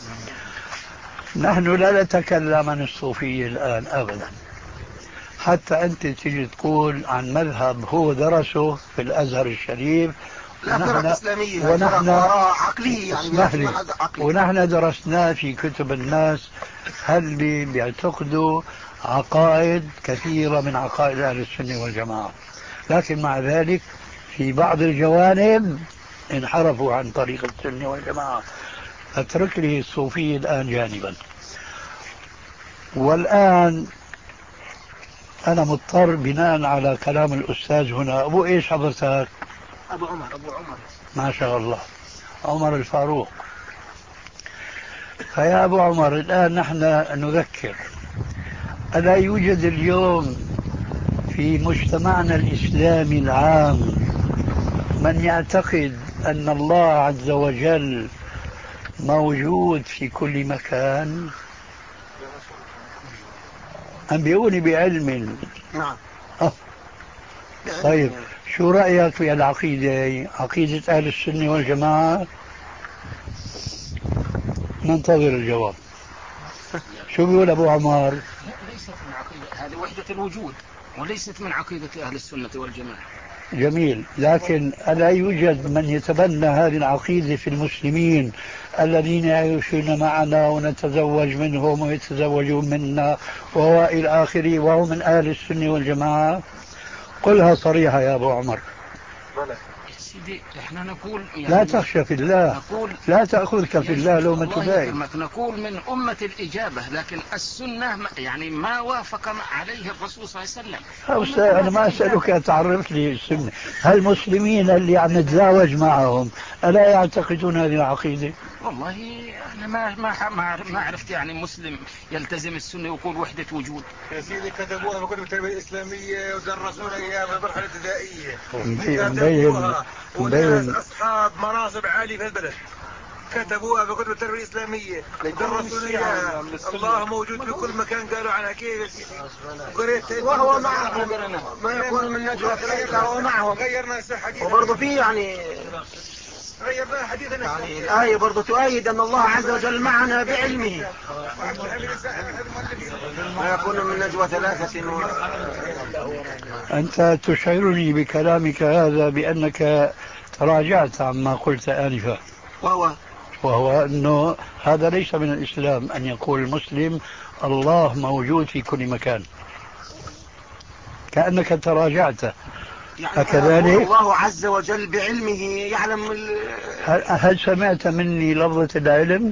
نحن لا نتكلم عن الصوفية الآن أبدا، حتى أنت تجي تقول عن مذهب هو درسه في الأزهر الشريف ونحن إسلامية ونحن عقلية يعني ونحن درسناه في كتب الناس. هل بيعتقدوا عقائد كثيرة من عقائد أهل السنة والجماعة، لكن مع ذلك في بعض الجوانب انحرفوا عن طريق السنة والجماعة. اترك لي الصوفية الآن جانبا. والآن أنا مضطر بناء على كلام الأستاذ هنا. أبو إيش حضرتك؟ أبو عمر. أبو عمر ما شاء الله، عمر الفاروق. فيا أبو عمر، الآن نحن نذكر، ألا يوجد اليوم في مجتمعنا الإسلامي العام من يعتقد أن الله عز وجل موجود في كل مكان؟ أنبئوني بعلم. نعم. أه. طيب شو رأيك في العقيدة، عقيدة أهل السنة والجماعة؟ ننتظر الجواب. شو بيقول أبو عمر؟ ليست من عقيدة، هذه وحدة الوجود وليست من عقيدة أهل السنة والجماعة. جميل، لكن ألا يوجد من يتبنى هذه العقيدة في المسلمين الذين يعيشون معنا ونتزوج منهم ويتزوجون منا وإلى آخره وهم من أهل السنة والجماعة؟ قلها صريحة يا أبو عمر. سيدي احنا نقول يعني لا تخشى في الله، نقول لا تأخذك في الله لومة لائم. نقول من أمة الإجابة، لكن السنة يعني ما وافق عليه الرسول صلى الله عليه وسلم. أستاذ أنا ما أسألك تعرف لي السنة. هل المسلمين اللي عم نتزاوج معهم ألا يعتقدون هذه العقيدة؟ والله أنا ما ما ما ما عرفت يعني مسلم يلتزم السنة ويقول وحدة وجود. يا سيدي كتبوها في كتب التربية الإسلامية ودرسونا إياها في المرحلة الابتدائية. مبين وناس أصحاب مناصب عالية في البلد كتبوها في كتب التربية الإسلامية ودرسونا إياها. الله موجود في كل مكان قالوا عنها كيف يا سيدي؟ قريت وهو معهم ما يكون من نجوى ثلاثة وهو معهم. غيرنا حديث وبرضه في يعني غيرنا حديثنا يعني الآية برضه تؤيد أن الله عز وجل معنا بعلمه. ما يكون من نجوى ثلاثة. أنت تشعرني بكلامك هذا بأنك تراجعت عما قلت آنفا، وهو وهو أنه هذا ليس من الإسلام أن يقول المسلم الله موجود في كل مكان، كأنك تراجعت. يعني أكذلك؟ الله عز وجل بعلمه يعلم ال... هل, هل سمعت مني لفظة العلم؟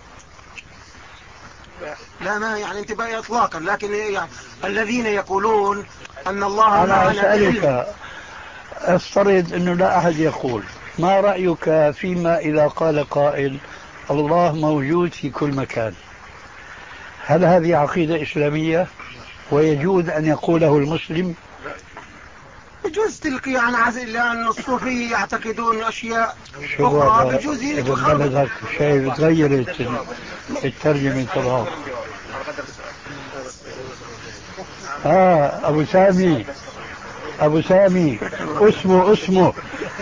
لا ما يعني انتباهي اطلاقا، لكن يعني الذين يقولون ان الله أنا أسألك، افترض أنه لا أحد يقول، ما رأيك فيما إذا قال قائل الله موجود في كل مكان؟ هل هذه عقيدة إسلامية ويجوز أن يقوله المسلم؟ بجوز تلك يعني عزيز، لأن الصوفية يعتقدون أشياء أخرى بجوز بلدك شيء تغيرت الترجمة طبعا. آه أبو سامي، أبو سامي اسمه اسمه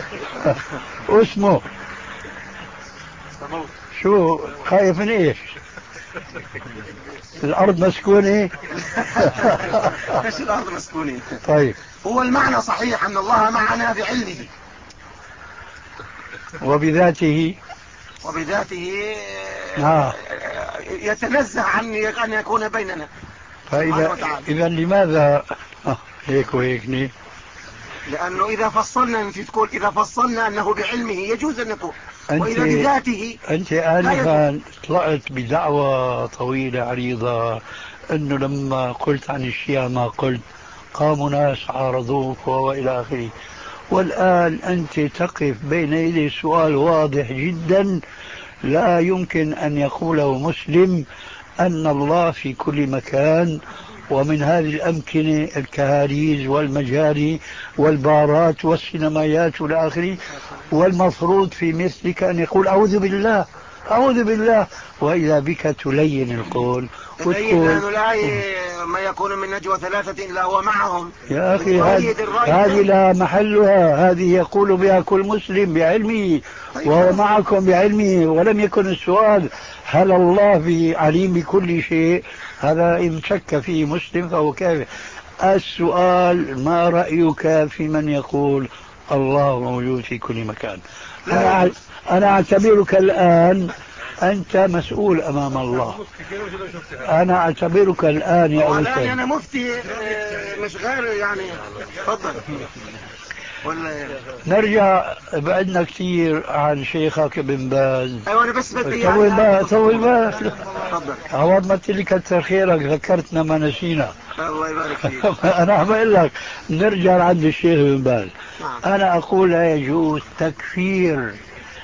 اسمه شو خايف من إيش؟ الأرض مسكونة. ايش الأرض مسكونة؟ طيب هو المعنى صحيح أن الله معنا بعلمه وبذاته وبذاته آه. يتنزه عن أن يكون بيننا. فإذا إذا لماذا آه هيك وهيك؟ لأنه إذا فصلنا نسيت تقول إذا فصلنا أنه بعلمه يجوز أن نقول، وإذا بذاته. أنت آنفا طلعت بدعوة طويلة عريضة أنه لما قلت عن الشيعة ما قلت قاموا ناس عارضوك وإلى آخره، والآن أنت تقف بين يدي سؤال واضح جدا لا يمكن أن يقوله مسلم أن الله في كل مكان، ومن هذه الأمكنة الكهاريز والمجاري والبارات والسينمايات والآخرين، والمفروض في مثلك أن يقول أعوذ بالله أعوذ بالله، وإذا بك تلين القول وتقول الآية ما يكون من نجوى ثلاثة إلا هو معهم. يا أخي هذه لا محلها، هذه يقول بها كل مسلم بعلمه وهو معكم بعلمه، ولم يكن السؤال هل الله بعليم بكل شيء، هذا إن شك فيه مسلم فهو كافر. السؤال ما رأيك في من يقول الله موجود في كل مكان؟ أنا أنا أعتبرك الآن أنت مسؤول أمام الله، أنا أعتبرك الآن يا والآن أستاذ أنا مفتي مش غير يعني. تفضل. ولا نرجع بعدنا كثير عن شيخك ابن باز. أيوة أنا بس بدي طول بالك طول بالك. تفضل. عوض ما تلك كتر خيرك ذكرتنا ما نسينا. الله يبارك فيك. أنا عم بقول لك نرجع عند الشيخ ابن باز. أنا أقول لا يجوز تكفير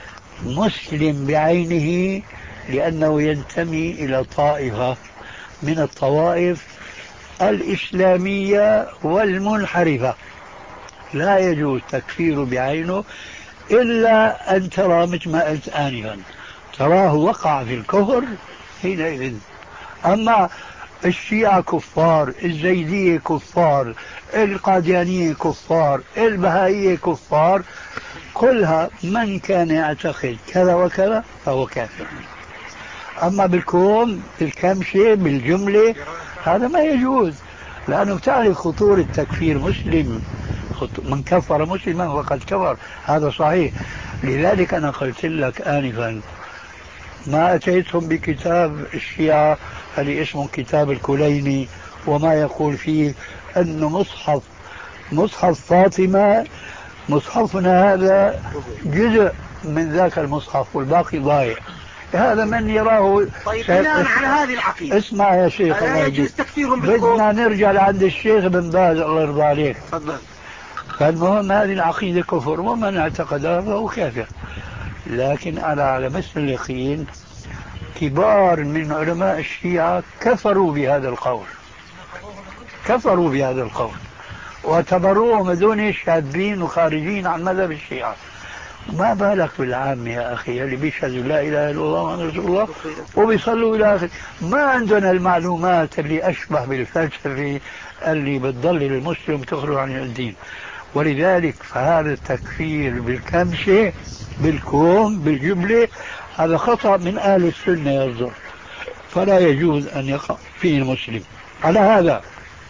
مسلم بعينه لأنه ينتمي إلى طائفة من الطوائف الإسلامية والمنحرفة. لا يجوز تكفيره بعينه إلا أن ترى مثل ما قلت آنفا، تراه وقع في الكفر حينئذ. أما الشيعة كفار، الزيدية كفار، القاديانية كفار، البهائية كفار، كلها من كان يعتقد كذا وكذا فهو كافر. أما بالكون بالكمشة بالجملة هذا ما يجوز، لأنه بتعرف خطورة تكفير مسلم. من كفر مسلما وقد كفر، هذا صحيح. لذلك أنا قلت لك آنفا ما أتيتهم بكتاب الشيعة اللي اسمه كتاب الكليني وما يقول فيه أنه مصحف مصحف فاطمة مصحفنا هذا جزء من ذاك المصحف والباقي ضايع. هذا من يراه. طيب بناء على هذه العقيدة اسمع يا شيخ، لا يجوز تكفيرهم بالكفر. بدنا نرجع لعند الشيخ بن باز الله يرضى عليك. تفضل. فالمهم هذه العقيدة كفر، ومن اعتقدها فهو كافر. لكن أنا على مثل اليقين كبار من علماء الشيعة كفروا بهذا القول، كفروا بهذا القول واعتبروهم هذول شاذين وخارجين عن مذهب الشيعة. ما بالك بالعام يا أخي اللي بيشهدوا لا إله إلا الله وأن رسول الله وبيصلوا إلى آخر. ما عندنا المعلومات اللي أشبه بالفلسفة اللي بتضل المسلم تخرج عن الدين. ولذلك فهذا التكفير بالكمشة بالكوم بالجملة هذا خطأ من أهل السنة يصدر، فلا يجوز أن يقع فيه المسلم. على هذا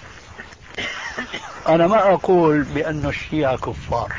أنا ما أقول بأن الشيعة كفار،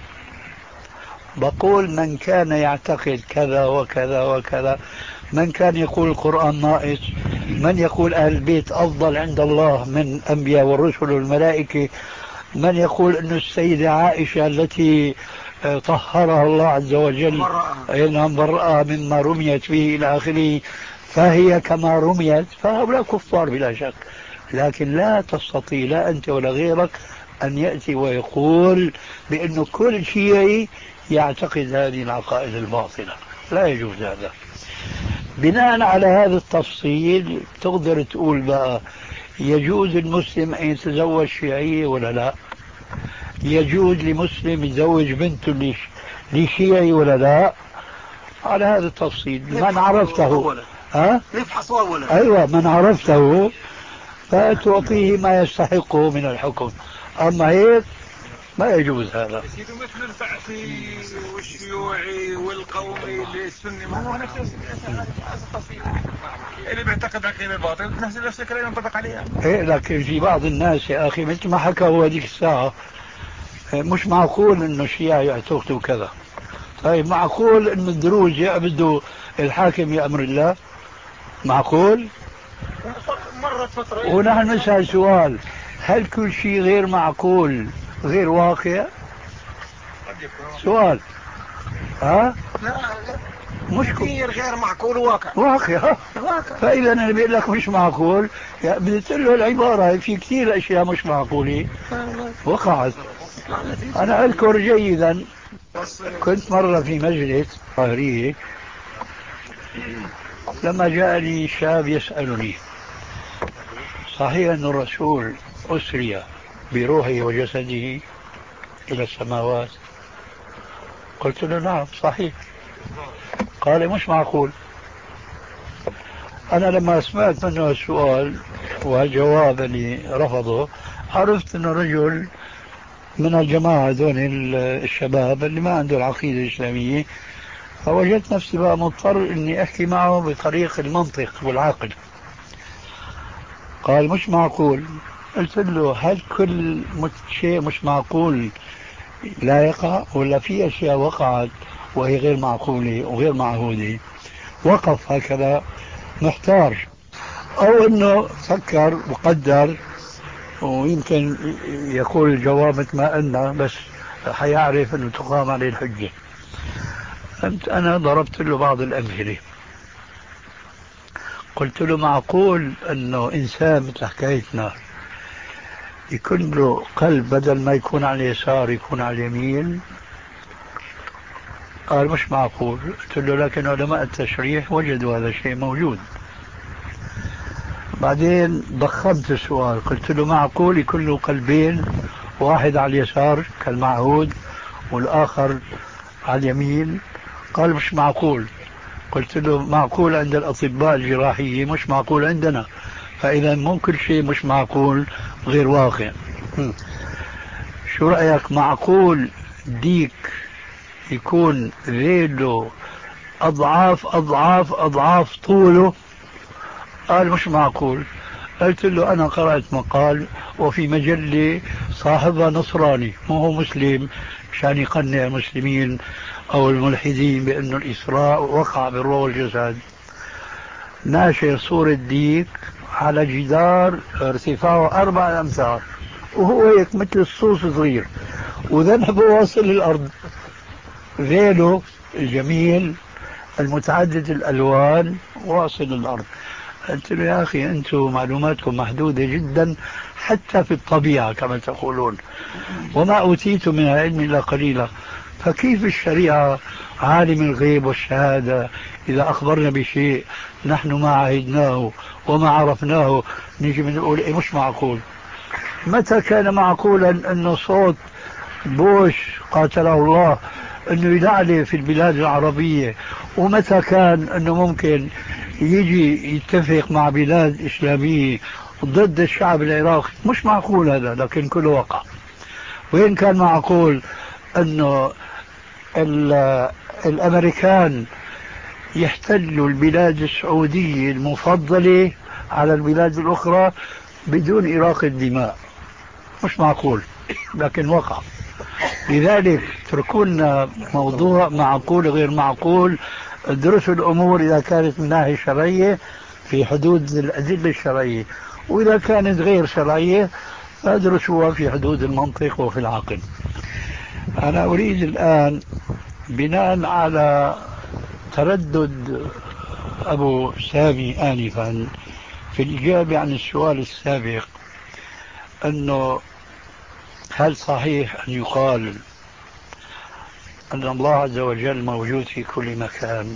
بقول من كان يعتقد كذا وكذا وكذا، من كان يقول القرآن ناقص، من يقول أهل البيت أفضل عند الله من الأنبياء والرسل والملائكة، من يقول أن السيدة عائشة التي طهرها الله عز وجل إنها برأها مما رميت به إلى آخره فهي كما رميت، فهؤلاء كفار بلا شك. لكن لا تستطيع لا أنت ولا غيرك أن يأتي ويقول بأنه كل شيء يعتقد هذه العقائد الباطلة، لا يجوز هذا. بناء على هذا التفصيل تقدر تقول بقى يجوز المسلم أن يتزوج شيعية ولا لا؟ يجوز لمسلم يزوج بنته لشيعي ولا لا؟ على هذا التفصيل من عرفته ها؟ نفحص أولا. أيوة من عرفته فتعطيه ما يستحقه من الحكم، أما هيك ما يجوز هذا. مثل البعثي والشيوعي والقومي السني ما هو نفس التصفيق اللي بيعتقد عقيدة باطل نفس نفس الكلام ينطبق عليها. إيه لكن في بعض الناس يا أخي مثل ما حكى هو هذيك الساعة مش معقول إنه الشيعة يعتقدوا كذا. طيب معقول إنه الدروز يعبدوا الحاكم بأمر الله؟ معقول؟ مرت فترة ونحن نسأل سؤال، هل كل شيء غير معقول غير واقع؟ سؤال ها؟ لا لا مش كثير غير معقول واقع واقع. فإذا أنا بقول لك مش معقول بدي له العبارة في كثير أشياء مش معقولة وقعت. أنا أذكر جيدا كنت مرة في مجلس قاهرية لما جاءني شاب يسألني صحيح أن الرسول أسري بروحه وجسده إلى السماوات؟ قلت له نعم صحيح. قال مش معقول. أنا لما سمعت منه السؤال والجواب اللي رفضه عرفت أنه رجل من الجماعة دون الشباب اللي ما عنده العقيدة الإسلامية، فوجدت نفسي بقى مضطر أني أحكي معه بطريق المنطق والعقل. قال مش معقول. قلت له هل كل شيء مش معقول لا يقع، ولا في أشياء وقعت وهي غير معقولة وغير معهودة؟ وقف هكذا محتار، أو أنه فكر وقدر ويمكن يقول الجواب مثل ما قلنا، بس حيعرف أنه تقام عليه الحجة. أنا ضربت له بعض الأمثلة، قلت له معقول أنه إنسان مثل حكايتنا يكون له قلب بدل ما يكون على اليسار يكون على اليمين؟ قال مش معقول. قلت له لكن علماء التشريح وجدوا هذا الشيء موجود. بعدين ضخمت السؤال، قلت له معقول يكون له قلبين، واحد على اليسار كالمعهود والآخر على اليمين؟ قال مش معقول. قلت له معقول عند الأطباء الجراحيين، مش معقول عندنا، فإذا مو كل شيء مش معقول غير واقع. شو رأيك معقول ديك يكون ذيله أضعاف أضعاف أضعاف طوله؟ قال مش معقول. قلت له أنا قرأت مقال وفي مجلة صاحبها نصراني مو هو مسلم، مشان يقنع المسلمين أو الملحدين بأنه الإسراء وقع بالروح والجسد، ناشر صورة ديك على جدار ارتفاعه أربع أمتار وهو هيك مثل الصوص صغير وذنبه واصل للأرض، ذيله الجميل المتعدد الألوان واصل للأرض. قلت له يا أخي أنتم معلوماتكم محدودة جدا حتى في الطبيعة كما تقولون، وما أوتيتم من العلم إلا قليلا، فكيف الشريعة عالم الغيب والشهادة إذا أخبرنا بشيء نحن ما عهدناه وما عرفناه نجي بنقول إيه مش معقول؟ متى كان معقولا أنه صوت بوش قاتله الله أنه يلعلي في البلاد العربية، ومتى كان أنه ممكن يجي يتفق مع بلاد إسلامية ضد الشعب العراقي؟ مش معقول هذا، لكن كله وقع. وين كان معقول أنه الأمريكان يحتلوا البلاد السعودية المفضلة على البلاد الأخرى بدون إراقة دماء؟ مش معقول، لكن وقع. لذلك تركونا موضوع معقول غير معقول، ادرسوا الأمور إذا كانت من ناحية شرعية في حدود الأدلة الشرعية، وإذا كانت غير شرعية فادرسوها في حدود المنطق وفي العقل. أنا أريد الآن بناء على تردد أبو سامي آنفا في الإجابة عن السؤال السابق، أنه هل صحيح أن يقال أن الله عز وجل موجود في كل مكان؟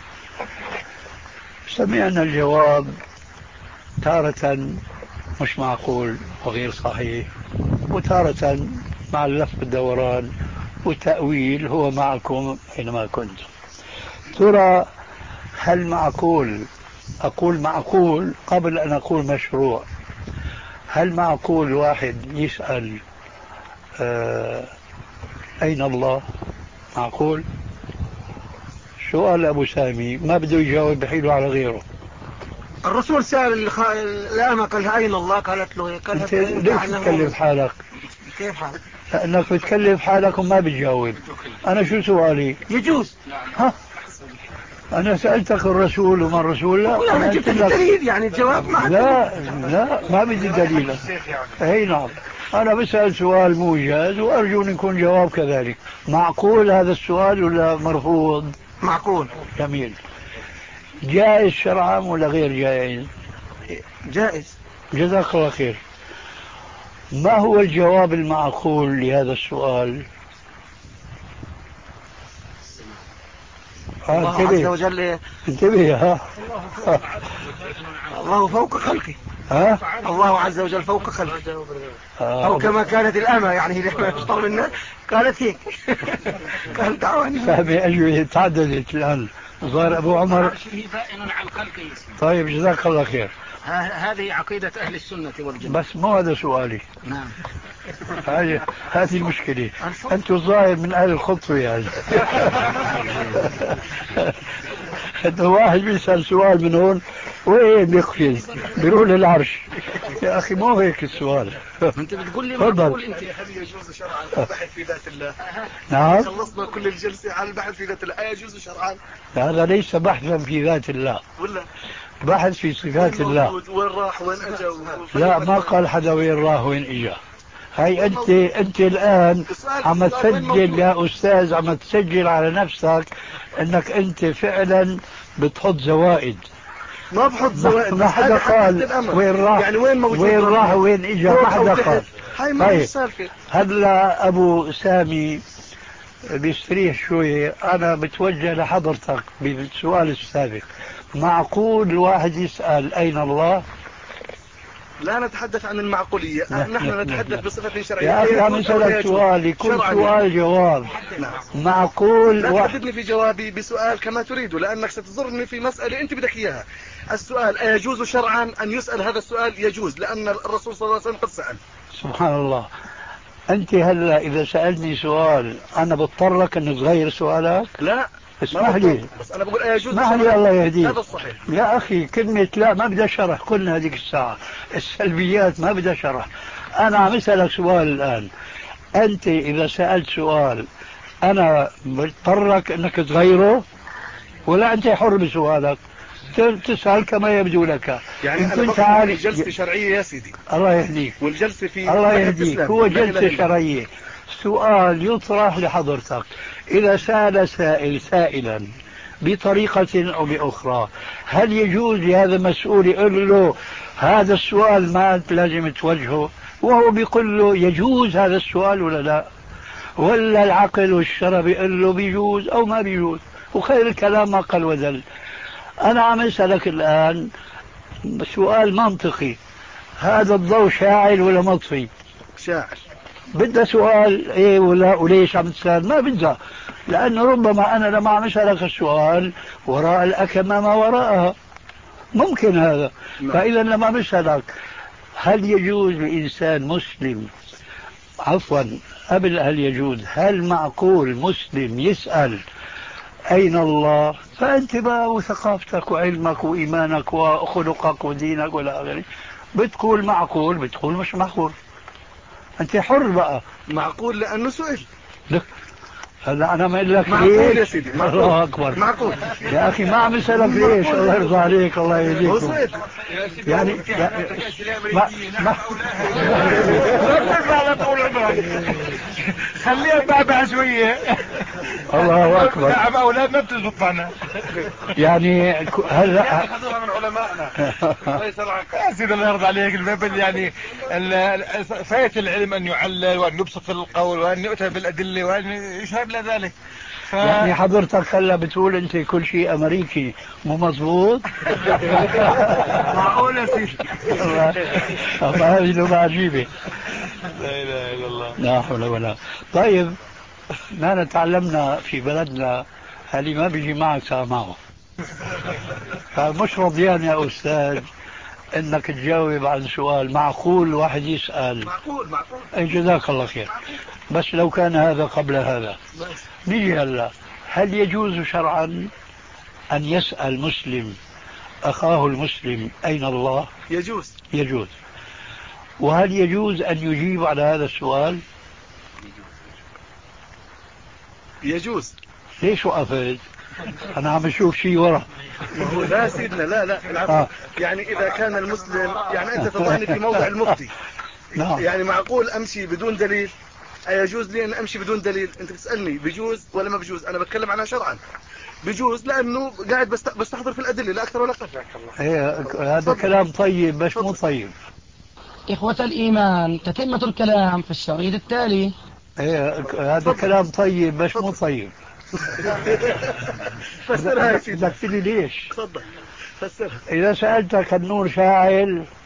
سمعنا الجواب تارة مش معقول وغير صحيح، وتارة مع اللف والدوران وتأويل هو معكم حينما كنت. ترى هل معقول، أقول معقول قبل أن أقول مشروع، هل معقول واحد يسأل آه أين الله؟ معقول؟ سؤال أبو سامي ما بده يجاوب بحيله على غيره. الرسول سأل الأمة قال أين الله؟ قالت له قال أنت ليش تكلف حالك؟ كيف حالك؟ لأنك بتكلف حالك وما بتجاوب. أنا شو سؤالي؟ يجوز. ها؟ أنا سألتك الرسول وما الرسول؟ لا أنا جبت الدليل يعني الجواب ما لا لا ما بدي دليل. أي نعم، أنا بسأل سؤال موجز وأرجو أن يكون جواب كذلك. معقول هذا السؤال ولا مرفوض؟ معقول. جميل. جائز شرعا ولا غير جائز؟ جائز. جزاك الله خير. ما هو الجواب المعقول لهذا السؤال؟ الله عز وجل انتبه. ها الله فوق خلقه. ها الله عز وجل فوق خلقه، أو كما كانت الأمة يعني لما يشطر الناس قالت هيك. قال دعواني فهمي أجوبة تعددت الآن. ظهر أبو عمر. بائن عن خلقه. طيب جزاك الله خير. هذه عقيدة أهل السنة والجماعة. بس مو هذا سؤالي. نعم. هذه هذه المشكلة. أنتم ظاهر من أهل الخطوة يعني. إنه واحد بيسأل سؤال من هون وإيه بيقفز بيروح للعرش. يا أخي مو هيك السؤال. أنت بتقول لي تفضل. أنت هل يجوز شرعا البحث في ذات الله؟ نعم. خلصنا كل الجلسة على البحث في ذات الله، يجوز شرعا؟ هذا ليس بحثا في ذات الله، ولا بحث في صفات الله. وين راح وين اجى؟ لا ما قال حدا وين راح وين اجى. هاي انت انت الان عم تسجل يا استاذ، عم تسجل على نفسك انك انت فعلا بتحط زوائد. ما بحط زوائد. ما حدا قال وين راح يعني وين موجود وين راح وين اجى، ما حدا قال. هاي ما هي السالفه. هلا ابو سامي بيستريح شوية. أنا بتوجه لحضرتك بالسؤال السابق. معقول الواحد يسأل أين الله؟ لا نتحدث عن المعقولية، نحن نتحدث بصفة شرعية. يا أخي عم يسألك سؤال، يكون سؤال جواب. نعم. معقول لا تحدثني في جوابي بسؤال كما تريد، لأنك ستضرني في مسألة أنت بدك إياها. السؤال أيجوز شرعا أن يسأل هذا السؤال؟ يجوز، لأن الرسول صلى الله عليه وسلم قد سأل. سبحان الله. أنت هلا إذا سألني سؤال أنا بضطرك أن تغير سؤالك؟ لا اسمح لي، بس أنا بقول أيجوز. اسمح لي الله يهديك. هذا الصحيح يا أخي. كلمة لا ما بدها شرح. قلنا هذيك الساعة السلبيات ما بدها شرح. أنا عم أسألك سؤال الآن. أنت إذا سألت سؤال أنا بضطرك أنك تغيره، ولا أنت حر بسؤالك تسأل كما يبدو لك؟ يعني أنا كنت عارف جلسة شرعية يا سيدي. الله يهديك. والجلسة في الله يهديك. هو جلسة شرعية. سؤال يطرح لحضرتك. إذا سأل سائل سائلا بطريقة أو بأخرى، هل يجوز لهذا المسؤول يقول له هذا السؤال ما لازم توجهه، وهو بيقول له يجوز هذا السؤال ولا لا؟ ولا العقل والشرع بيقول له بيجوز أو ما بيجوز؟ وخير الكلام ما قل ودل. أنا عم أسألك الآن سؤال منطقي. هذا الضوء شاعل ولا مطفي؟ شاعل. بدها سؤال ايه ولا وليش عم تسأل؟ ما بدها، لأنه ربما أنا لما عم أسألك السؤال وراء الأكمة ما وراءها، ممكن هذا. فإذا لما بسألك هل يجوز لإنسان مسلم، عفوا قبل هل يجوز، هل معقول مسلم يسأل أين الله؟ فأنت بقى وثقافتك وعلمك وإيمانك وخلقك ودينك ولا غيره بتقول معقول، بتقول مش معقول. أنت حر بقى. معقول لأنه سئل. هلا أنا ما أقول لك معقول ليش يا سيدي. معقول. الله أكبر. معقول يا أخي ما عم أسألك ليش. الله يرضى عليك. الله يهديك. يعني ما ما خليها تابع شوية. الله أكبر. نعم أولادنا بتزبط معنا. يعني هلا خذوها من علمائنا. الله يسرعك يا سيدي. الله يرضى عليك. الباب يعني فاية العلم أن يعلل وأن يبسط القول وأن يؤتى بالأدلة وأن يشهد لذلك. ف... يعني حضرتك هلا بتقول أنت كل شيء أمريكي مو مضبوط؟ معقول يا سيدي. الله هذه لغة عجيبة. لا إله إلا الله. لا حول ولا. طيب ما تعلمنا في بلدنا هذه ما بيجي معك ساعة معه. فمش رضيان يا أستاذ انك تجاوب عن سؤال معقول واحد يسأل. معقول معقول. اي جزاك الله خير. بس لو كان هذا قبل هذا. نيجي هلا. هل يجوز شرعا ان يسأل مسلم اخاه المسلم اين الله؟ يجوز. يجوز. وهل يجوز ان يجيب على هذا السؤال؟ يجوز. ليش وقفت؟ أنا عم أشوف شيء ورا. لا سيدنا لا لا العفو. آه. يعني إذا كان المسلم، يعني أنت تضعني في موضع المفتي. نعم. يعني معقول أمشي بدون دليل؟ أيجوز لي أن أمشي بدون دليل؟ أنت بتسألني بيجوز ولا ما بيجوز؟ أنا بتكلم عنها شرعا. بيجوز لأنه قاعد بستحضر في الأدلة لا أكثر ولا أقل. إيه هذا كلام طيب بس مو طيب. إخوة الإيمان، تتمة الكلام في الشريط التالي. إيه هذا كلام طيب بس مو طيب. فسرها يا سيدي. بدك تقول لي ليش؟ تفضل فسرها. إذا سألتك النور شاعل